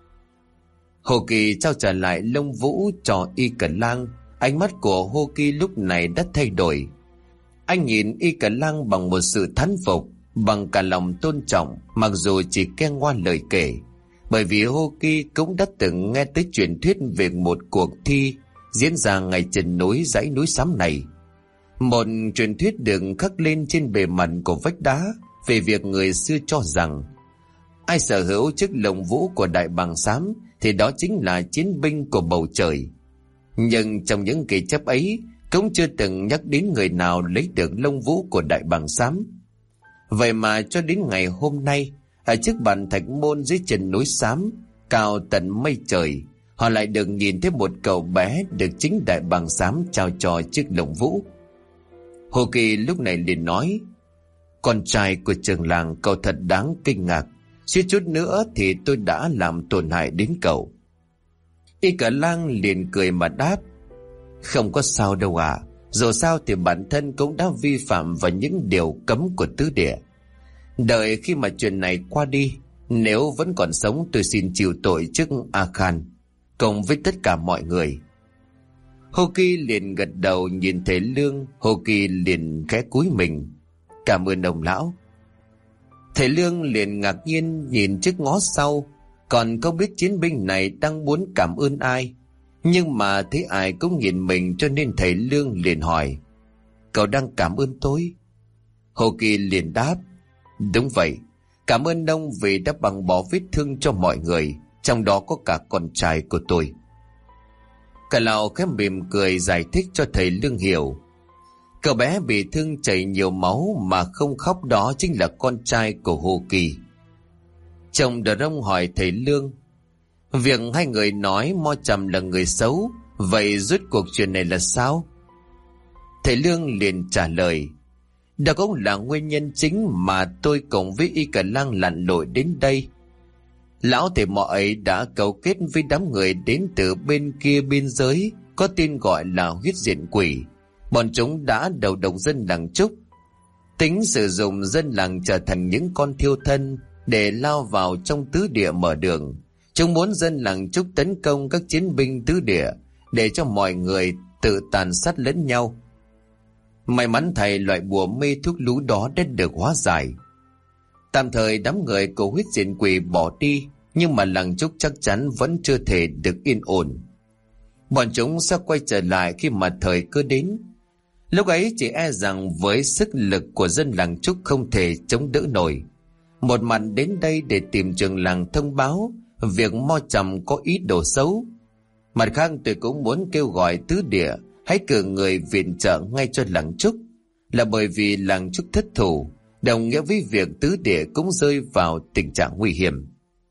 Hồ Kỳ trao trả lại lông vũ cho Y Cờ Lang. Ánh mắt của Hồ Kỳ lúc này đã thay đổi. Anh nhìn Y Cờ Lang bằng một sự thán phục, bằng cả lòng tôn trọng, mặc dù chỉ nghe qua lời kể. Bởi vì Hồ Kỳ cũng đã từng nghe tới truyền thuyết về một cuộc thi diễn ra ngay chân núi dãy núi xám này. Một truyền thuyết được khắc lên trên bề mặt của vách đá về việc người xưa cho rằng ai sở hữu chiếc lồng vũ của đại bàng xám thì đó chính là chiến binh của bầu trời. Nhưng trong những ghi chép ấy cũng chưa từng nhắc đến người nào lấy được lông vũ của đại bàng xám. Vậy mà cho đến ngày hôm nay, ở trước bàn thạch môn dưới chân núi xám cao tận mây trời, họ lại được nhìn thấy một cậu bé được chính đại bàng xám trao cho chiếc lồng vũ. Hồ Kỳ lúc này liền nói: con trai của trường làng, cậu thật đáng kinh ngạc. Suýt chút nữa thì tôi đã làm tổn hại đến cậu. Y Cờ Lang liền cười mà đáp: không có sao đâu ạ. Dù sao thì bản thân cũng đã vi phạm vào những điều cấm của tứ địa. Đợi khi mà chuyện này qua đi, Nếu vẫn còn sống, tôi xin chịu tội trước A Khan cùng với tất cả mọi người. Hô Kỳ liền gật đầu. Nhìn thầy Lương, Hô Kỳ liền khẽ cúi mình: Cảm ơn ông lão. Thầy Lương liền ngạc nhiên nhìn trước ngó sau, còn không biết chiến binh này đang muốn cảm ơn ai. Nhưng mà thấy ai cũng nhìn mình, cho nên thầy Lương liền hỏi: Cậu đang cảm ơn tôi? Hô Kỳ liền đáp: Đúng vậy, cảm ơn ông vì đã bằng bỏ vết thương cho mọi người, trong đó có cả con trai của tôi. Cả lão khẽ mỉm cười giải thích cho thầy Lương hiểu. Cậu bé bị thương chảy nhiều máu mà không khóc, đó chính là con trai của Hô Kỳ. Chồng Đờ Rông hỏi thầy Lương: Việc hai người nói Mo Trầm là người xấu, vậy rốt cuộc chuyện này là sao? Thầy Lương liền trả lời: Đó cũng là nguyên nhân chính mà tôi cùng với Y Cả Lang lặn lội đến đây. Lão thầy Mo ấy đã cấu kết với đám người đến từ bên kia biên giới, có tên gọi là Huyết Diện Quỷ. Bọn chúng đã đầu độc dân làng Trúc, tính sử dụng dân làng trở thành những con thiêu thân để lao vào trong tứ địa mở đường. Chúng muốn dân làng Trúc tấn công các chiến binh tứ địa để cho mọi người tự tàn sát lẫn nhau. May mắn thầy, loại bùa mê thuốc lú đó đã được hóa giải. Tạm thời đám người của Huyết Diện Quỷ bỏ đi, nhưng mà làng Trúc chắc chắn vẫn chưa thể được yên ổn. Bọn chúng sẽ quay trở lại khi mà thời cơ đến. Lúc ấy chỉ e rằng với sức lực của dân làng Trúc không thể chống đỡ nổi. Một mặt đến đây để tìm trường làng thông báo việc Mo Trầm có ý đồ xấu. Mặt khác tôi cũng muốn kêu gọi tứ địa hãy cử người viện trợ ngay cho làng Trúc, là bởi vì làng Trúc thất thủ đồng nghĩa với việc tứ địa cũng rơi vào tình trạng nguy hiểm.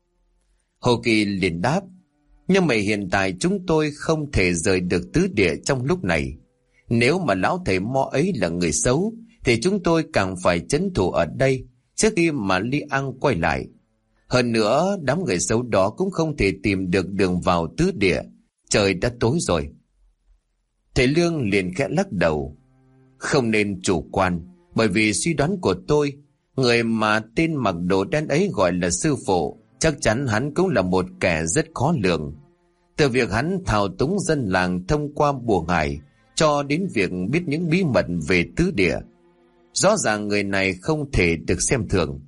Hồ Kỳ liền đáp: Nhưng mà hiện tại chúng tôi không thể rời được tứ địa trong lúc này. Nếu mà lão thầy Mo ấy là người xấu thì chúng tôi càng phải trấn thủ ở đây trước khi mà Li Ang quay lại. Hơn nữa đám người xấu đó cũng không thể tìm được đường vào tứ địa, trời đã tối rồi. Thầy Lương liền khẽ lắc đầu: Không nên chủ quan, bởi vì suy đoán của tôi, người mà tên mặc đồ đen ấy gọi là sư phụ, chắc chắn hắn cũng là một kẻ rất khó lường. Từ việc hắn thao túng dân làng thông qua bùa ngải cho đến việc biết những bí mật về tứ địa, rõ ràng người này không thể được xem thường.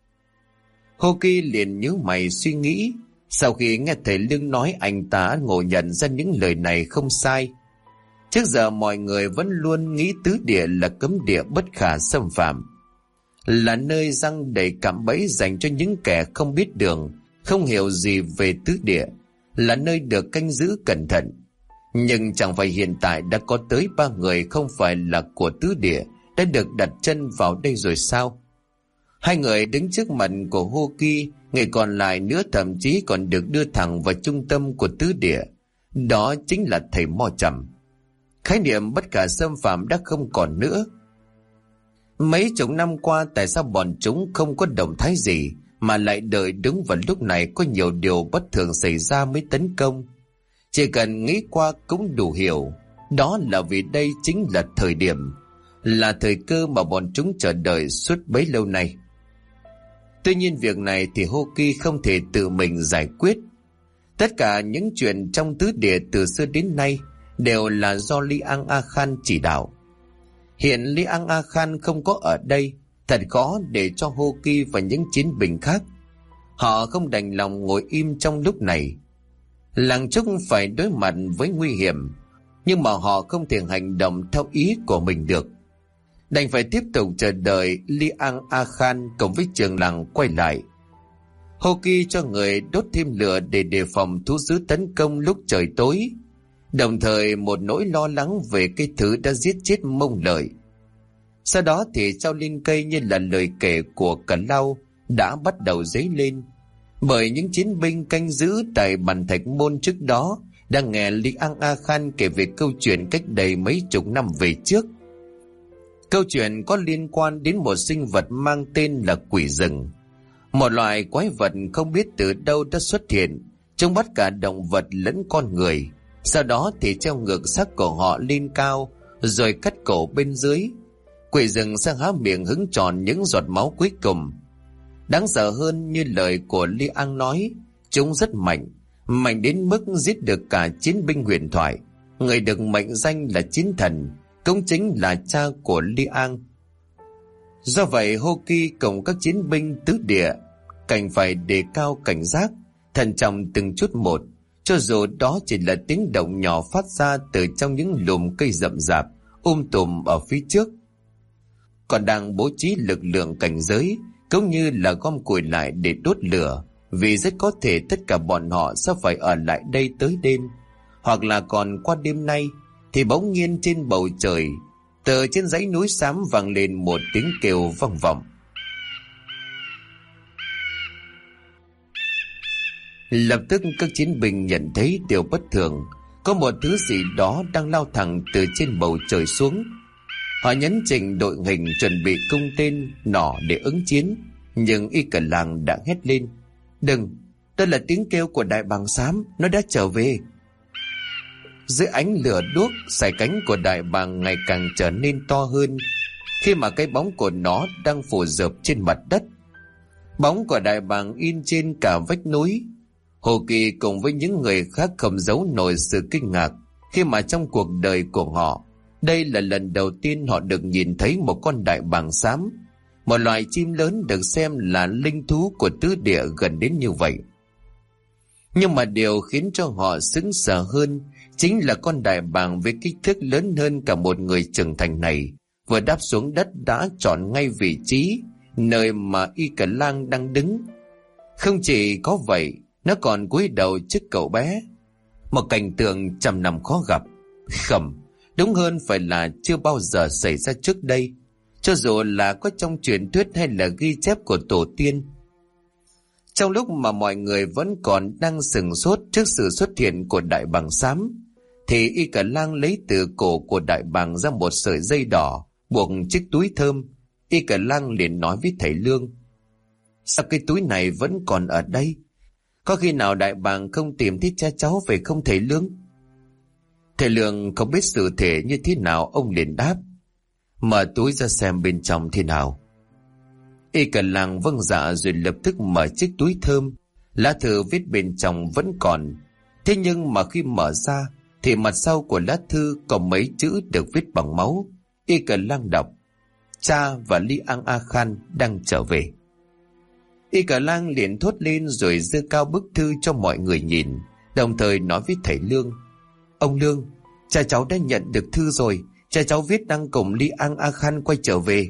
Hô Kỳ liền nhíu mày suy nghĩ. Sau khi nghe thầy Lương nói, anh ta ngộ nhận ra những lời này không sai. Trước giờ mọi người vẫn luôn nghĩ tứ địa là cấm địa bất khả xâm phạm, là nơi giăng đầy cạm bẫy dành cho những kẻ không biết đường, không hiểu gì về tứ địa, là nơi được canh giữ cẩn thận. Nhưng chẳng phải hiện tại đã có tới 3 người không phải là của tứ địa đã được đặt chân vào đây rồi sao? 2 người đứng trước mặt của Hô Kỳ, người còn lại nữa thậm chí còn được đưa thẳng vào trung tâm của tứ địa. Đó chính là thầy Mo Trầm. Khái niệm bất khả xâm phạm đã không còn nữa. Mấy chục năm qua tại sao bọn chúng không có động thái gì mà lại đợi đúng vào lúc này có nhiều điều bất thường xảy ra mới tấn công? Chỉ cần nghĩ qua cũng đủ hiểu, đó là vì đây chính là thời điểm, là thời cơ mà bọn chúng chờ đợi suốt bấy lâu nay. Tuy nhiên việc này thì Hô Kỳ không thể tự mình giải quyết. Tất cả những chuyện trong tứ địa từ xưa đến nay đều là do Li Ang A Khan chỉ đạo. Hiện Li Ang A Khan không có ở đây, thật khó để cho Hô Kỳ và những chiến binh khác. Họ không đành lòng ngồi im trong lúc này. Làng Trúc phải đối mặt với nguy hiểm, nhưng mà họ không thể hành động theo ý của mình được. Đành phải tiếp tục chờ đợi Li Ang A Khan cùng với trường làng quay lại. Hô Kỳ cho người đốt thêm lửa để đề phòng thú dữ tấn công lúc trời tối, đồng thời một nỗi lo lắng về cái thứ đã giết chết Mông Lợi. Sau đó thì trao liên cây như là lời kể của Cả Lau đã bắt đầu dấy lên, bởi những chiến binh canh giữ tại bàn thạch môn trước đó đang nghe Li Ang A Khan kể về câu chuyện cách đây mấy chục năm về trước. Câu chuyện có liên quan đến một sinh vật mang tên là quỷ rừng, một loại quái vật không biết từ đâu đã xuất hiện, trông bắt cả động vật lẫn con người. Sau đó thì treo ngược xác của họ lên cao, rồi cắt cổ bên dưới. Quỷ rừng sẽ há miệng hứng tròn những giọt máu cuối cùng. Đáng sợ hơn, như lời của Li An nói, chúng rất mạnh, mạnh đến mức giết được cả chiến binh huyền thoại. Người được mệnh danh là chiến thần cũng chính là cha của Li An. Do vậy, Hô Kỳ cùng các chiến binh tứ địa cần phải đề cao cảnh giác, thận trọng từng chút một, cho dù đó chỉ là tiếng động nhỏ phát ra từ trong những lùm cây rậm rạp tùm ở phía trước. Còn đang bố trí lực lượng cảnh giới cũng như là gom củi lại để đốt lửa, vì rất có thể tất cả bọn họ sẽ phải ở lại đây tới đêm, hoặc là còn qua đêm nay. Thì bỗng nhiên trên bầu trời, từ trên dãy núi xám vang lên một tiếng kêu vang vọng. Lập tức các chiến binh nhận thấy điều bất thường, có một thứ gì đó đang lao thẳng từ trên bầu trời xuống. Họ nhấn chỉnh đội hình chuẩn bị cung tên nỏ để ứng chiến, nhưng Y Cẩn Lang đã hét lên: "Đừng! Đó là tiếng kêu của đại bàng xám, nó đã trở về." Dưới ánh lửa đuốc, sải cánh của đại bàng ngày càng trở nên to hơn, khi mà cái bóng của nó đang phủ rợp trên mặt đất. Bóng của đại bàng in trên cả vách núi. Hồ Kỳ cùng với những người khác không giấu nổi sự kinh ngạc, khi mà trong cuộc đời của họ, đây là lần đầu tiên họ được nhìn thấy một con đại bàng xám, một loài chim lớn được xem là linh thú của tứ địa gần đến như vậy. Nhưng mà điều khiến cho họ sững sờ hơn chính là con đại bàng với kích thước lớn hơn cả một người trưởng thành này vừa đáp xuống đất đã chọn ngay vị trí nơi mà Y Cẩn Lang đang đứng. Không chỉ có vậy, nó còn cúi đầu trước cậu bé, một cảnh tượng trăm năm khó gặp. Không, đúng hơn phải là chưa bao giờ xảy ra trước đây, cho dù là có trong truyền thuyết hay là ghi chép của tổ tiên. Trong lúc mà mọi người vẫn còn đang sửng sốt trước sự xuất hiện của đại bàng xám, thì Y Cẩn Lang lấy từ cổ của đại bàng ra một sợi dây đỏ buộc chiếc túi thơm. Y Cẩn Lang liền nói với thầy Lương: "Sao cái túi này vẫn còn ở đây? Có khi nào đại bàng không tìm thấy cha cháu về không thầy Lương?" Thầy Lương không biết sự thể như thế nào, ông liền đáp: "Mở túi ra xem bên trong thế nào." Y Cẩn Lang vâng dạ rồi lập tức mở chiếc túi thơm. Lá thư viết bên trong vẫn còn, thế nhưng mà khi mở ra thì mặt sau của lá thư có mấy chữ được viết bằng máu. Y Cẩn Lang đọc: "Cha và Li An A Khan đang trở về." Y Cẩn Lang liền thốt lên rồi giơ cao bức thư cho mọi người nhìn, đồng thời nói với thầy Lương: "Ông Lương, cha cháu đã nhận được thư rồi, cha cháu viết đang cùng Li An A Khan quay trở về."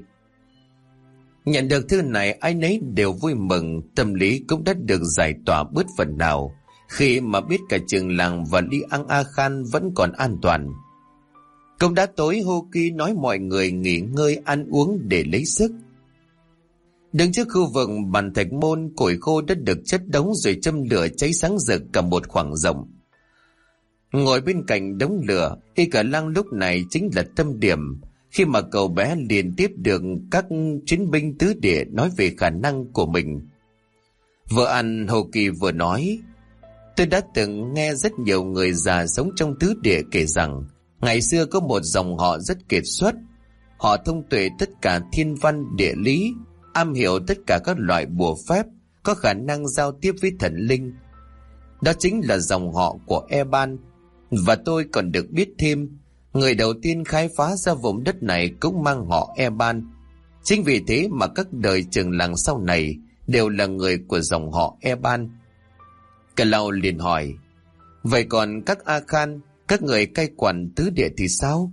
Nhận được thư này, ai nấy đều vui mừng, tâm lý cũng đã được giải tỏa bớt phần nào khi mà biết cả trường làng và Li An A Khan vẫn còn an toàn. Cũng đã tối, Hô Kỳ nói mọi người nghỉ ngơi ăn uống để lấy sức. Đứng trước khu vực bàn thạch môn, củi khô đã được chất đống rồi châm lửa cháy sáng rực cả một khoảng rộng. Ngồi bên cạnh đống lửa, Y Cẩn Lang lúc này chính là tâm điểm, khi mà cậu bé liên tiếp được các chiến binh tứ địa nói về khả năng của mình. Vừa ăn, Hồ Kỳ vừa nói: "Tôi đã từng nghe rất nhiều người già sống trong tứ địa kể rằng ngày xưa có một dòng họ rất kiệt xuất. Họ thông tuệ tất cả thiên văn địa lý, am hiểu tất cả các loại bùa phép, có khả năng giao tiếp với thần linh. Đó chính là dòng họ của Eban. Và tôi còn được biết thêm, người đầu tiên khai phá ra vùng đất này cũng mang họ Eban. Chính vì thế mà các đời trường làng sau này đều là người của dòng họ Eban." Cả lão liền hỏi: "Vậy còn các A Khan, các người cai quản tứ địa thì sao?"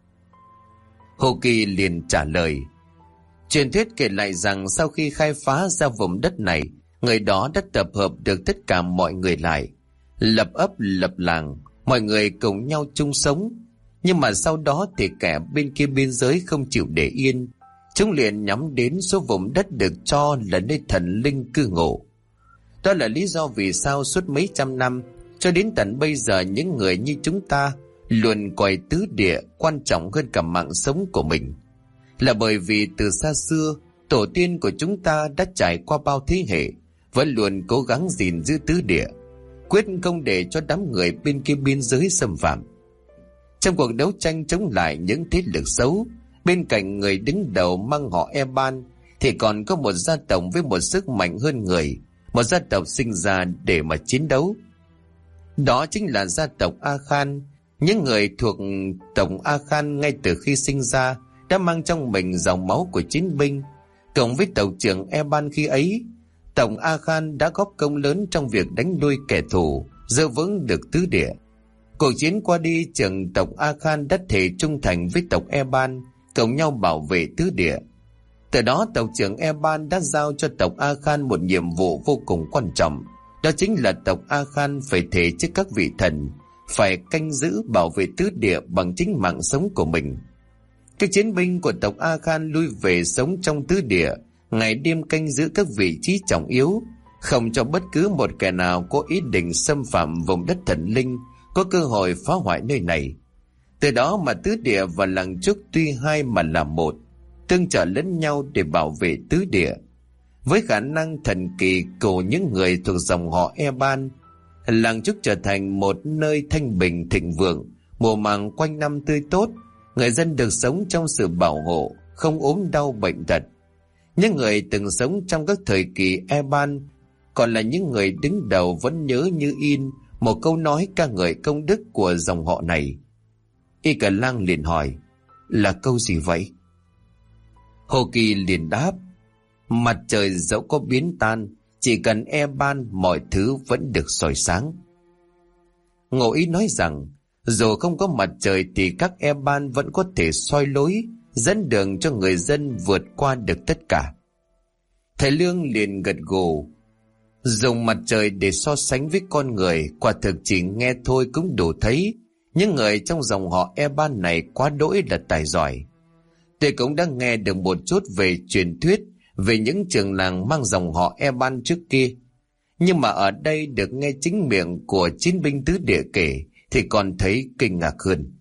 Hồ Kỳ liền trả lời: "Truyền thuyết kể lại rằng sau khi khai phá ra vùng đất này, người đó đã tập hợp được tất cả mọi người lại, lập ấp lập làng, mọi người cùng nhau chung sống. Nhưng mà sau đó thì kẻ bên kia biên giới không chịu để yên, chúng liền nhắm đến số vùng đất được cho là nơi thần linh cư ngụ. Đó là lý do vì sao suốt mấy trăm năm cho đến tận bây giờ những người như chúng ta luôn coi tứ địa quan trọng hơn cả mạng sống của mình. Là bởi vì từ xa xưa, tổ tiên của chúng ta đã trải qua bao thế hệ, vẫn luôn cố gắng gìn giữ tứ địa, quyết không để cho đám người bên kia biên giới xâm phạm. Trong cuộc đấu tranh chống lại những thế lực xấu, bên cạnh người đứng đầu mang họ Eban thì còn có một gia tộc với một sức mạnh hơn người, một gia tộc sinh ra để mà chiến đấu. Đó chính là gia tộc A Khan. Những người thuộc tộc A Khan ngay từ khi sinh ra đã mang trong mình dòng máu của chiến binh. Cộng với tộc trưởng Eban khi ấy, tộc A Khan đã góp công lớn trong việc đánh đuôi kẻ thù, giữ vững được tứ địa. Cuộc chiến qua đi, trưởng tộc A Khan đã thề trung thành với tộc Eban, cùng nhau bảo vệ tứ địa. Từ đó tộc trưởng Eban đã giao cho tộc A Khan một nhiệm vụ vô cùng quan trọng, đó chính là tộc A Khan phải thề trước các vị thần, phải canh giữ bảo vệ tứ địa bằng chính mạng sống của mình. Các chiến binh của tộc A Khan lui về sống trong tứ địa, ngày đêm canh giữ các vị trí trọng yếu, không cho bất cứ một kẻ nào có ý định xâm phạm vùng đất thần linh có cơ hội phá hoại nơi này. Từ đó mà tứ địa và làng Trúc tuy hai mà là một, tương trợ lẫn nhau để bảo vệ tứ địa. Với khả năng thần kỳ của những người thuộc dòng họ Eban, làng Trúc trở thành một nơi thanh bình thịnh vượng, mùa màng quanh năm tươi tốt, người dân được sống trong sự bảo hộ, không ốm đau bệnh tật. Những người từng sống trong các thời kỳ Eban còn là những người đứng đầu vẫn nhớ như in một câu nói ca ngợi công đức của dòng họ này. Y Cả Lang liền hỏi, là câu gì vậy? Hồ Kỳ liền đáp, mặt trời dẫu có biến tan, chỉ cần Eban mọi thứ vẫn được soi sáng. Ngộ Ý nói rằng, dù không có mặt trời thì các Eban vẫn có thể soi lối, dẫn đường cho người dân vượt qua được tất cả. Thầy Lương liền gật gù, dùng mặt trời để so sánh với con người, quả thực chỉ nghe thôi cũng đủ thấy những người trong dòng họ Eban này quá đỗi là tài giỏi. Tôi cũng đã nghe được một chút về truyền thuyết về những trường làng mang dòng họ Eban trước kia, nhưng mà ở đây được nghe chính miệng của chiến binh tứ địa kể thì còn thấy kinh ngạc hơn.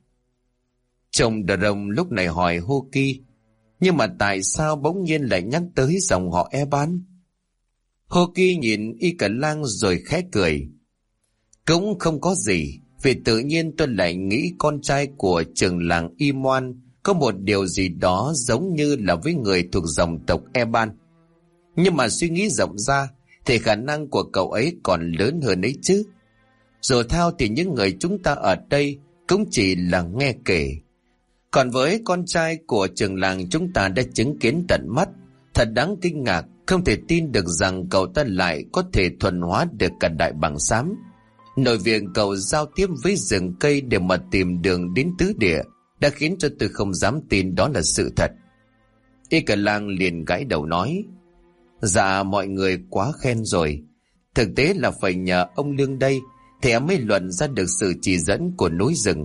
Chồng Đờ Rồng lúc này hỏi Hô Kỳ, nhưng mà tại sao bỗng nhiên lại nhắc tới dòng họ Eban? Hô Kỳ nhìn Y Cả Lang rồi khẽ cười, cũng không có gì, vì tự nhiên tôi lại nghĩ con trai của trưởng làng Y Moan có một điều gì đó giống như là với người thuộc dòng tộc Eban. Nhưng mà suy nghĩ rộng ra thì khả năng của cậu ấy còn lớn hơn ấy chứ. Dù thao thì những người chúng ta ở đây cũng chỉ là nghe kể. Còn với con trai của trưởng làng chúng ta đã chứng kiến tận mắt, thật đáng kinh ngạc, không thể tin được rằng cậu ta lại có thể thuần hóa được cả Đại Bàng Xám. Nội việc cậu giao tiếp với rừng cây để mà tìm đường đến tứ địa đã khiến cho tôi không dám tin đó là sự thật. Y Cả Lang liền gãi đầu nói, dạ mọi người quá khen rồi, thực tế là phải nhờ ông Lương đây thì em mới luận ra được sự chỉ dẫn của núi rừng.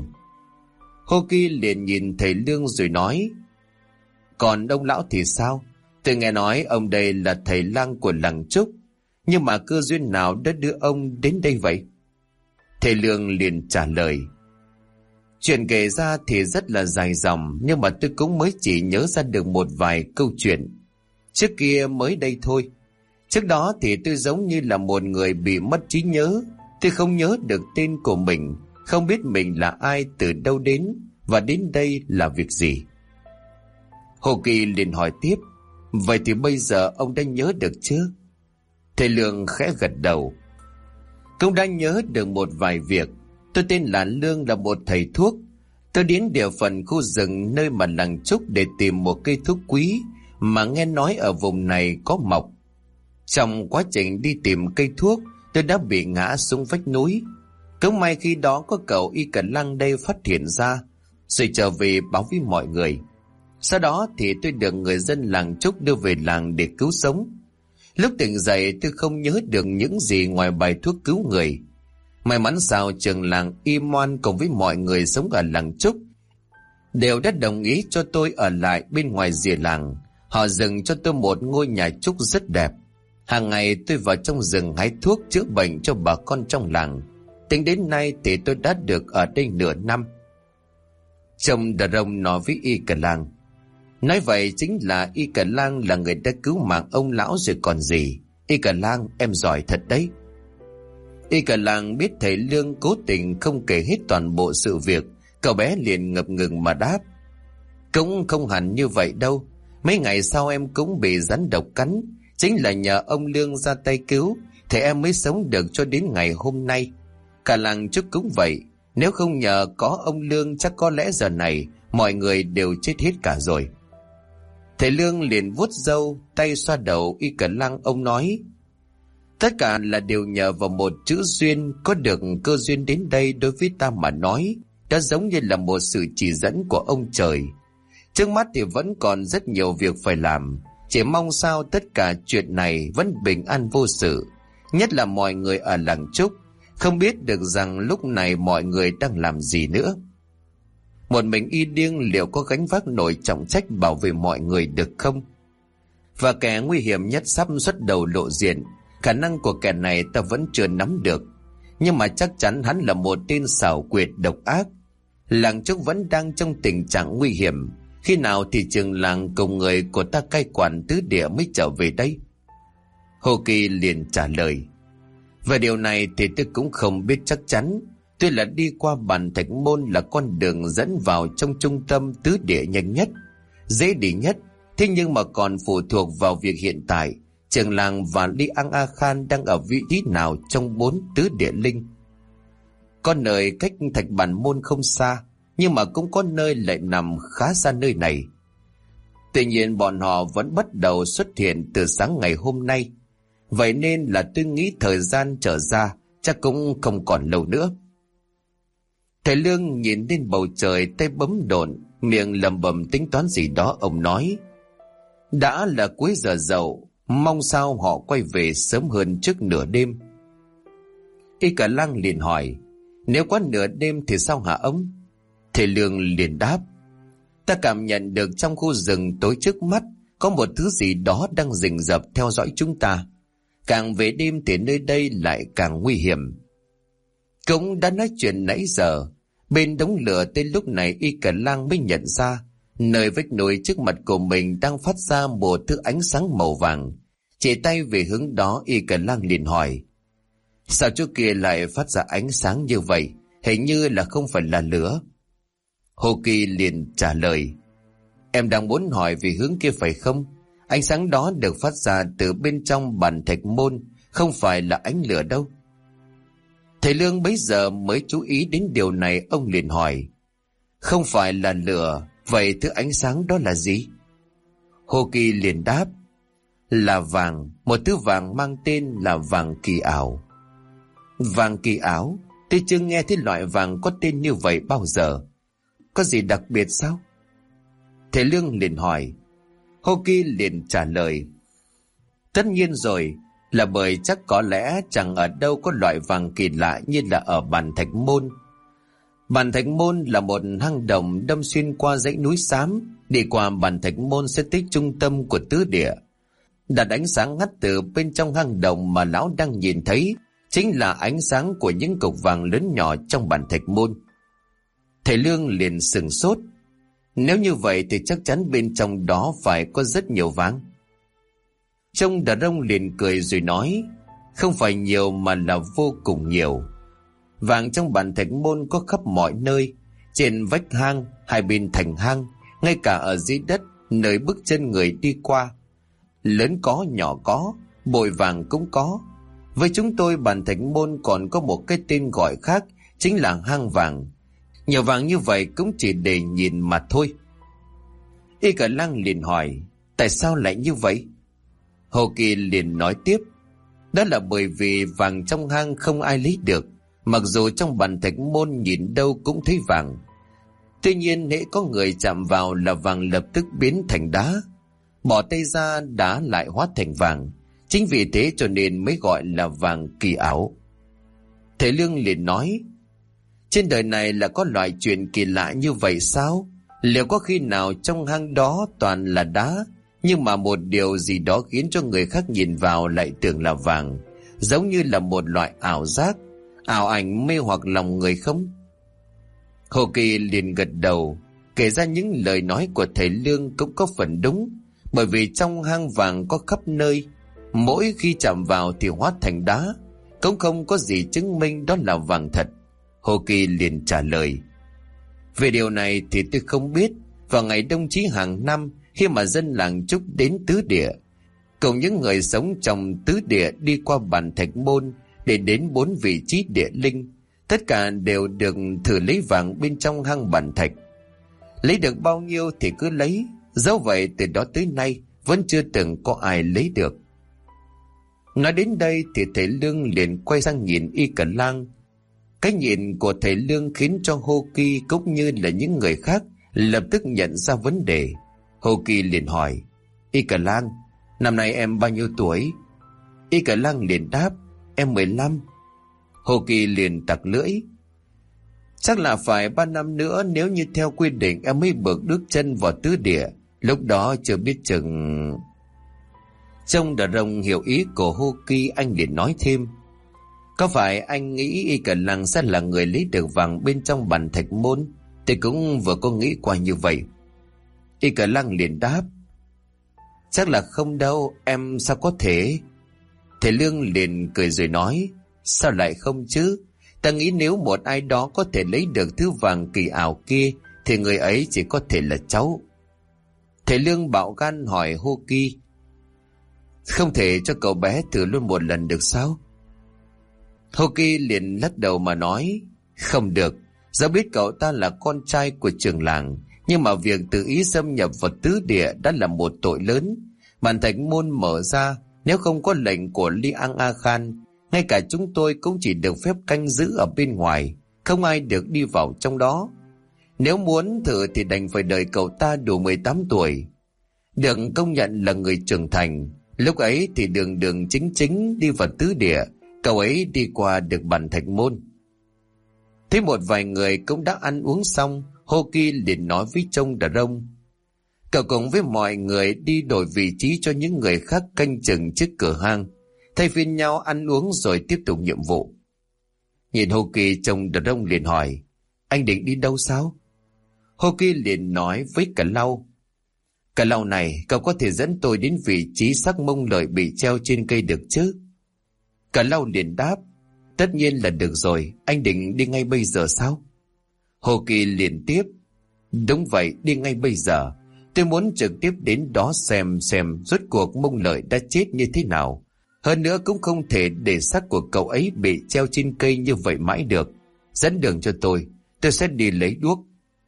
Hô Kỳ liền nhìn thầy Lương rồi nói, còn ông lão thì sao? Tôi nghe nói ông đây là thầy lang của làng Trúc, nhưng mà cơ duyên nào đã đưa ông đến đây vậy? Thầy Lương liền trả lời, chuyện kể ra thì rất là dài dòng, nhưng mà tôi cũng mới chỉ nhớ ra được một vài câu chuyện. Trước kia mới đây thôi. Trước đó thì tôi giống như là một người bị mất trí nhớ. Tôi không nhớ được tên của mình, không biết mình là ai, từ đâu đến và đến đây là việc gì. Hồ Kỳ liền hỏi tiếp, vậy thì bây giờ ông đã nhớ được chưa? Thầy Lương khẽ gật đầu, cũng đã nhớ được một vài việc. Tôi tên là Lương, là một thầy thuốc. Tôi đến địa phận khu rừng nơi mà làng Trúc để tìm một cây thuốc quý mà nghe nói ở vùng này có mọc. Trong quá trình đi tìm cây thuốc, tôi đã bị ngã xuống vách núi. Cũng may khi đó có cậu Y Cả Lang đây phát hiện ra, rồi trở về báo với mọi người. Sau đó thì tôi được người dân làng Trúc đưa về làng để cứu sống. Lúc tỉnh dậy tôi không nhớ được những gì ngoài bài thuốc cứu người. May mắn sao trường làng Y Moan cùng với mọi người sống ở làng Trúc đều đã đồng ý cho tôi ở lại bên ngoài rìa làng. Họ dựng cho tôi một ngôi nhà trúc rất đẹp. Hàng ngày tôi vào trong rừng hái thuốc chữa bệnh cho bà con trong làng. Tính đến nay thì tôi đã được ở đây nửa năm. Chồng Đờ Rồng nói với Y Cả Lang, nói vậy chính là Y Cả Lang là người đã cứu mạng ông lão rồi còn gì. Y Cả Lang, em giỏi thật đấy. Y Cả Lang biết thầy Lương cố tình không kể hết toàn bộ sự việc, cậu bé liền ngập ngừng mà đáp, cũng không hẳn như vậy đâu. Mấy ngày sau em cũng bị rắn độc cắn. Chính là nhờ ông Lương ra tay cứu thì em mới sống được cho đến ngày hôm nay. Cả làng Trúc cũng vậy. Nếu không nhờ có ông Lương chắc có lẽ giờ này mọi người đều chết hết cả rồi. Thầy Lương liền vuốt râu, tay xoa đầu Y Cẩn Lăng. Ông nói: tất cả là đều nhờ vào một chữ duyên. Có được cơ duyên đến đây đối với ta mà nói đã giống như là một sự chỉ dẫn của ông trời. Trước mắt thì vẫn còn rất nhiều việc phải làm. Chỉ mong sao tất cả chuyện này vẫn bình an vô sự. Nhất là mọi người ở làng Trúc không biết được rằng lúc này mọi người đang làm gì nữa. Một mình Y Điêng liệu có gánh vác nổi trọng trách bảo vệ mọi người được không? Và kẻ nguy hiểm nhất sắp xuất đầu lộ diện. Khả năng của kẻ này ta vẫn chưa nắm được, nhưng mà chắc chắn hắn là một tên xảo quyệt độc ác. Làng Trúc vẫn đang trong tình trạng nguy hiểm. Khi nào thì trường làng cùng người của ta cai quản tứ địa mới trở về đây? Hồ Kỳ liền trả lời: về điều này thì tôi cũng không biết chắc chắn. Tuy là đi qua Bàn Thạch Môn là con đường dẫn vào trong trung tâm tứ địa nhanh nhất, dễ đi nhất. Thế nhưng mà còn phụ thuộc vào việc hiện tại trường làng và Li Ang A Khan đang ở vị trí nào trong 4 tứ địa linh. Có nơi cách Thạch Bản Môn không xa, nhưng mà cũng có nơi lại nằm khá xa nơi này. Tuy nhiên bọn họ vẫn bắt đầu xuất hiện từ sáng ngày hôm nay. Vậy nên là tôi nghĩ thời gian trở ra chắc cũng không còn lâu nữa. Thầy Lương nhìn lên bầu trời, tay bấm độn, miệng lẩm bẩm tính toán gì đó. Ông nói: đã là cuối giờ dậu, mong sao họ quay về sớm hơn trước nửa đêm. Y Cả Lăng liền hỏi: nếu quá nửa đêm thì sao hả ông? Thầy Lương liền đáp: ta cảm nhận được trong khu rừng tối trước mắt có một thứ gì đó đang rình rập theo dõi chúng ta. Càng về đêm thì nơi đây lại càng nguy hiểm. Cũng đã nói chuyện nãy giờ, bên đống lửa tới lúc này Y Cả Lăng mới nhận ra nơi vách núi trước mặt của mình đang phát ra một thứ ánh sáng màu vàng. Chỉ tay về hướng đó, Y Cả Lăng liền hỏi: sao chỗ kia lại phát ra ánh sáng như vậy? Hình như là không phải là lửa. Hồ Kỳ liền trả lời: em đang muốn hỏi về hướng kia phải không? Ánh sáng đó được phát ra từ bên trong Bàn Thạch Môn, không phải là ánh lửa đâu. Thầy Lương bấy giờ mới chú ý đến điều này. Ông liền hỏi: không phải là lửa, vậy thứ ánh sáng đó là gì? Hồ Kỳ liền đáp: là vàng, một thứ vàng mang tên là vàng kỳ ảo. Vàng kỳ ảo? Tôi chưa nghe thấy loại vàng có tên như vậy bao giờ. Có gì đặc biệt sao? Thầy Lương liền hỏi. Hồ Kỳ liền trả lời: tất nhiên rồi, là bởi chắc có lẽ chẳng ở đâu có loại vàng kỳ lạ như là ở Bàn Thạch Môn. Bàn Thạch Môn là một hang động đâm xuyên qua dãy núi xám. Đi qua Bàn Thạch Môn sẽ tới trung tâm của tứ địa. Đặt ánh sáng ngắt từ bên trong hang động mà lão đang nhìn thấy chính là ánh sáng của những cục vàng lớn nhỏ trong Bàn Thạch Môn. Thầy Lương liền sửng sốt. Nếu như vậy thì chắc chắn bên trong đó phải có rất nhiều vàng. Trông Đà Rông liền cười rồi nói: không phải nhiều mà là vô cùng nhiều. Vàng trong Bàn Thạch Môn có khắp mọi nơi, trên vách hang, hai bên thành hang, ngay cả ở dưới đất nơi bước chân người đi qua. Lớn có nhỏ có, bội vàng cũng có. Với chúng tôi Bàn Thạch Môn còn có một cái tên gọi khác, chính là hang vàng. Nhiều vàng như vậy cũng chỉ để nhìn mà thôi. Y Cả Lăng liền hỏi: tại sao lại như vậy? Hồ Kỳ liền nói tiếp: đó là bởi vì vàng trong hang không ai lấy được. Mặc dù trong Bàn Thạch Môn nhìn đâu cũng thấy vàng, tuy nhiên hễ có người chạm vào là vàng lập tức biến thành đá, bỏ tay ra đá lại hóa thành vàng. Chính vì thế cho nên mới gọi là vàng kỳ ảo. Thầy Lương liền nói: trên đời này là có loại chuyện kỳ lạ như vậy sao? Liệu có khi nào trong hang đó toàn là đá, nhưng mà một điều gì đó khiến cho người khác nhìn vào lại tưởng là vàng, giống như là một loại ảo giác, ảo ảnh mê hoặc lòng người không? Hồ Kỳ liền gật đầu, kể ra những lời nói của thầy Lương cũng có phần đúng. Bởi vì trong hang vàng có khắp nơi, mỗi khi chạm vào thì hóa thành đá, cũng không có gì chứng minh đó là vàng thật. Hồ Kỳ liền trả lời: về điều này thì tôi không biết. Vào ngày đông chí hàng năm khi mà dân làng Trúc đến tứ địa, cùng những người sống trong tứ địa đi qua bản Thạch Môn để đến 4 vị trí địa linh. Tất cả đều được thử lấy vàng bên trong hang bản thạch. Lấy được bao nhiêu thì cứ lấy, dẫu vậy từ đó tới nay vẫn chưa từng có ai lấy được. Nói đến đây thì thầy Lương liền quay sang nhìn Y Cẩn Lang. Cái nhìn của thầy Lương khiến cho Hô Kỳ cũng như là những người khác lập tức nhận ra vấn đề. Hô Kỳ liền hỏi: Y Cẩn Lang, năm nay em bao nhiêu tuổi? Y Cẩn Lang liền đáp: Em 15. Hô Kỳ liền tặc lưỡi: Chắc là phải 3 năm nữa nếu như theo quy định em mới bước chân vào tứ địa. Lúc đó chưa biết chừng... Trông Đà Rồng hiểu ý của Hô Kỳ, anh liền nói thêm: Có phải anh nghĩ Y Cẩn Lang sẽ là người lấy được vàng bên trong bản Thạch Môn? Tôi cũng vừa có nghĩ qua như vậy. Y Cẩn Lang liền đáp: Chắc là không đâu, em sao có thể? Thầy Lương liền cười rồi nói: Sao lại không chứ? Ta nghĩ nếu một ai đó có thể lấy được thứ vàng kỳ ảo kia thì người ấy chỉ có thể là cháu. Thầy Lương bạo gan hỏi Hô Kỳ: Không thể cho cậu bé thử luôn một lần được sao? Hô Kỳ liền lắc đầu mà nói: Không được. Dẫu biết cậu ta là con trai của trưởng làng, nhưng mà việc tự ý xâm nhập vào tứ địa đã là một tội lớn. Bản Thạch Môn mở ra, nếu không có lệnh của Li Ang A Khan, ngay cả chúng tôi cũng chỉ được phép canh giữ ở bên ngoài, không ai được đi vào trong đó. Nếu muốn thử thì đành phải đợi cậu ta đủ 18 tuổi, được công nhận là người trưởng thành. Lúc ấy thì đường chính đi vào tứ địa, cậu ấy đi qua được bản Thạch Môn. Thế một vài người cũng đã ăn uống xong, Hô Kỳ liền nói với Trông Đà Rông: Cậu cùng với mọi người đi đổi vị trí cho những người khác canh chừng trước cửa hang, thay phiên nhau ăn uống rồi tiếp tục nhiệm vụ. Nhìn Hô Kỳ, Trông Đà Rông liền hỏi: Anh định đi đâu sao? Hô Kỳ liền nói với Cả Lau: Cả Lau này, cậu có thể dẫn tôi đến vị trí xác mông lợi bị treo trên cây được chứ? Cả Lau liền đáp: Tất nhiên là được rồi, anh định đi ngay bây giờ sao? Hô Kỳ liền tiếp: Đúng vậy, đi ngay bây giờ. Tôi muốn trực tiếp đến đó xem rốt cuộc mông lợi đã chết như thế nào. Hơn nữa cũng không thể để xác của cậu ấy bị treo trên cây như vậy mãi được. Dẫn đường cho tôi sẽ đi lấy đuốc.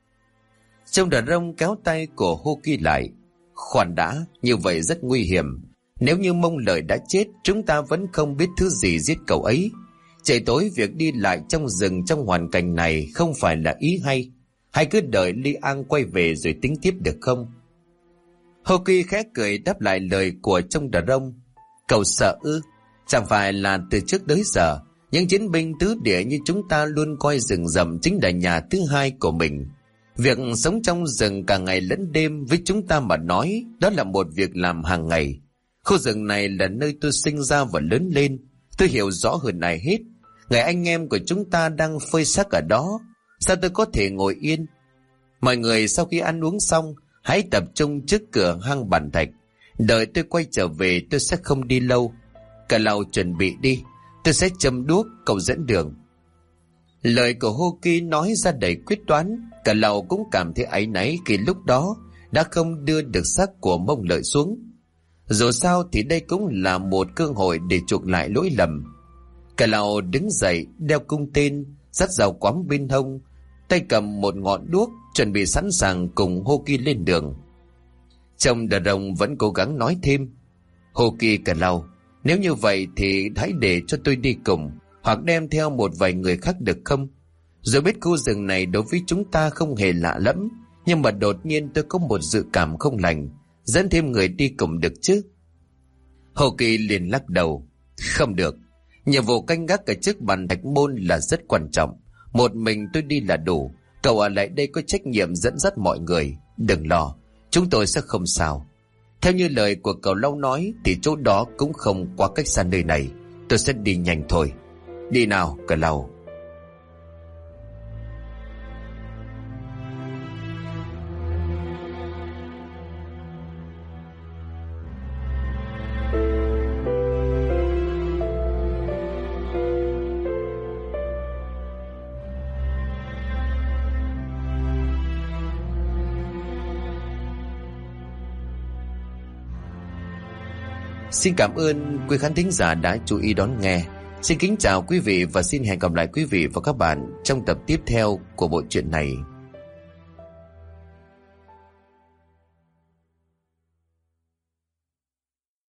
Trông Đà Rông kéo tay của Hô Kỳ lại: Khoan đã, như vậy rất nguy hiểm. Nếu như mông lợi đã chết, chúng ta vẫn không biết thứ gì giết cậu ấy. Trời tối việc đi lại trong rừng trong hoàn cảnh này không phải là ý hay. Hay cứ đợi Li Ang quay về rồi tính tiếp được không? Hô Kỳ khẽ cười đáp lại lời của Trông Đà Rông: Cậu sợ ư? Chẳng phải là từ trước tới giờ những chiến binh tứ địa như chúng ta luôn coi rừng rậm chính là nhà thứ hai của mình. Việc sống trong rừng cả ngày lẫn đêm với chúng ta mà nói, đó là một việc làm hàng ngày. Khu rừng này là nơi tôi sinh ra và lớn lên. Tôi hiểu rõ hơn ai hết. Người anh em của chúng ta đang phơi xác ở đó, sao tôi có thể ngồi yên? Mọi người sau khi ăn uống xong, hãy tập trung trước cửa hang bản thạch. Đợi tôi quay trở về, tôi sẽ không đi lâu. Cả Lau chuẩn bị đi, tôi sẽ châm đuốc, cậu dẫn đường. Lời của Hô Kỳ nói ra đầy quyết đoán. Cả Lau cũng cảm thấy áy náy khi lúc đó đã không đưa được xác của mông lợi xuống. Dù sao thì đây cũng là một cơ hội để chuộc lại lỗi lầm. Cả Lau đứng dậy, đeo cung tên, dắt dao quắm bên hông, tay cầm một ngọn đuốc, chuẩn bị sẵn sàng cùng Hô Kỳ lên đường. Trông Đà Rồng vẫn cố gắng nói thêm: Hô Kỳ, Cả Lau, nếu như vậy thì hãy để cho tôi đi cùng, hoặc đem theo một vài người khác được không? Rồi biết khu rừng này đối với chúng ta không hề lạ lẫm, nhưng mà đột nhiên tôi có một dự cảm không lành, dẫn thêm người đi cùng được chứ? Hô Kỳ liền lắc đầu: Không được, nhiệm vụ canh gác ở trước bản Thạch Môn là rất quan trọng. Một mình tôi đi là đủ, cậu ở lại đây có trách nhiệm dẫn dắt mọi người. Đừng lo, chúng tôi sẽ không sao. Theo như lời của cậu Lau nói thì chỗ đó cũng không quá cách xa nơi này. Tôi sẽ đi nhanh thôi. Đi nào, Cả Lau. Xin cảm ơn quý khán thính giả đã chú ý đón nghe. Xin kính chào quý vị và xin hẹn gặp lại quý vị và các bạn trong tập tiếp theo của bộ truyện này.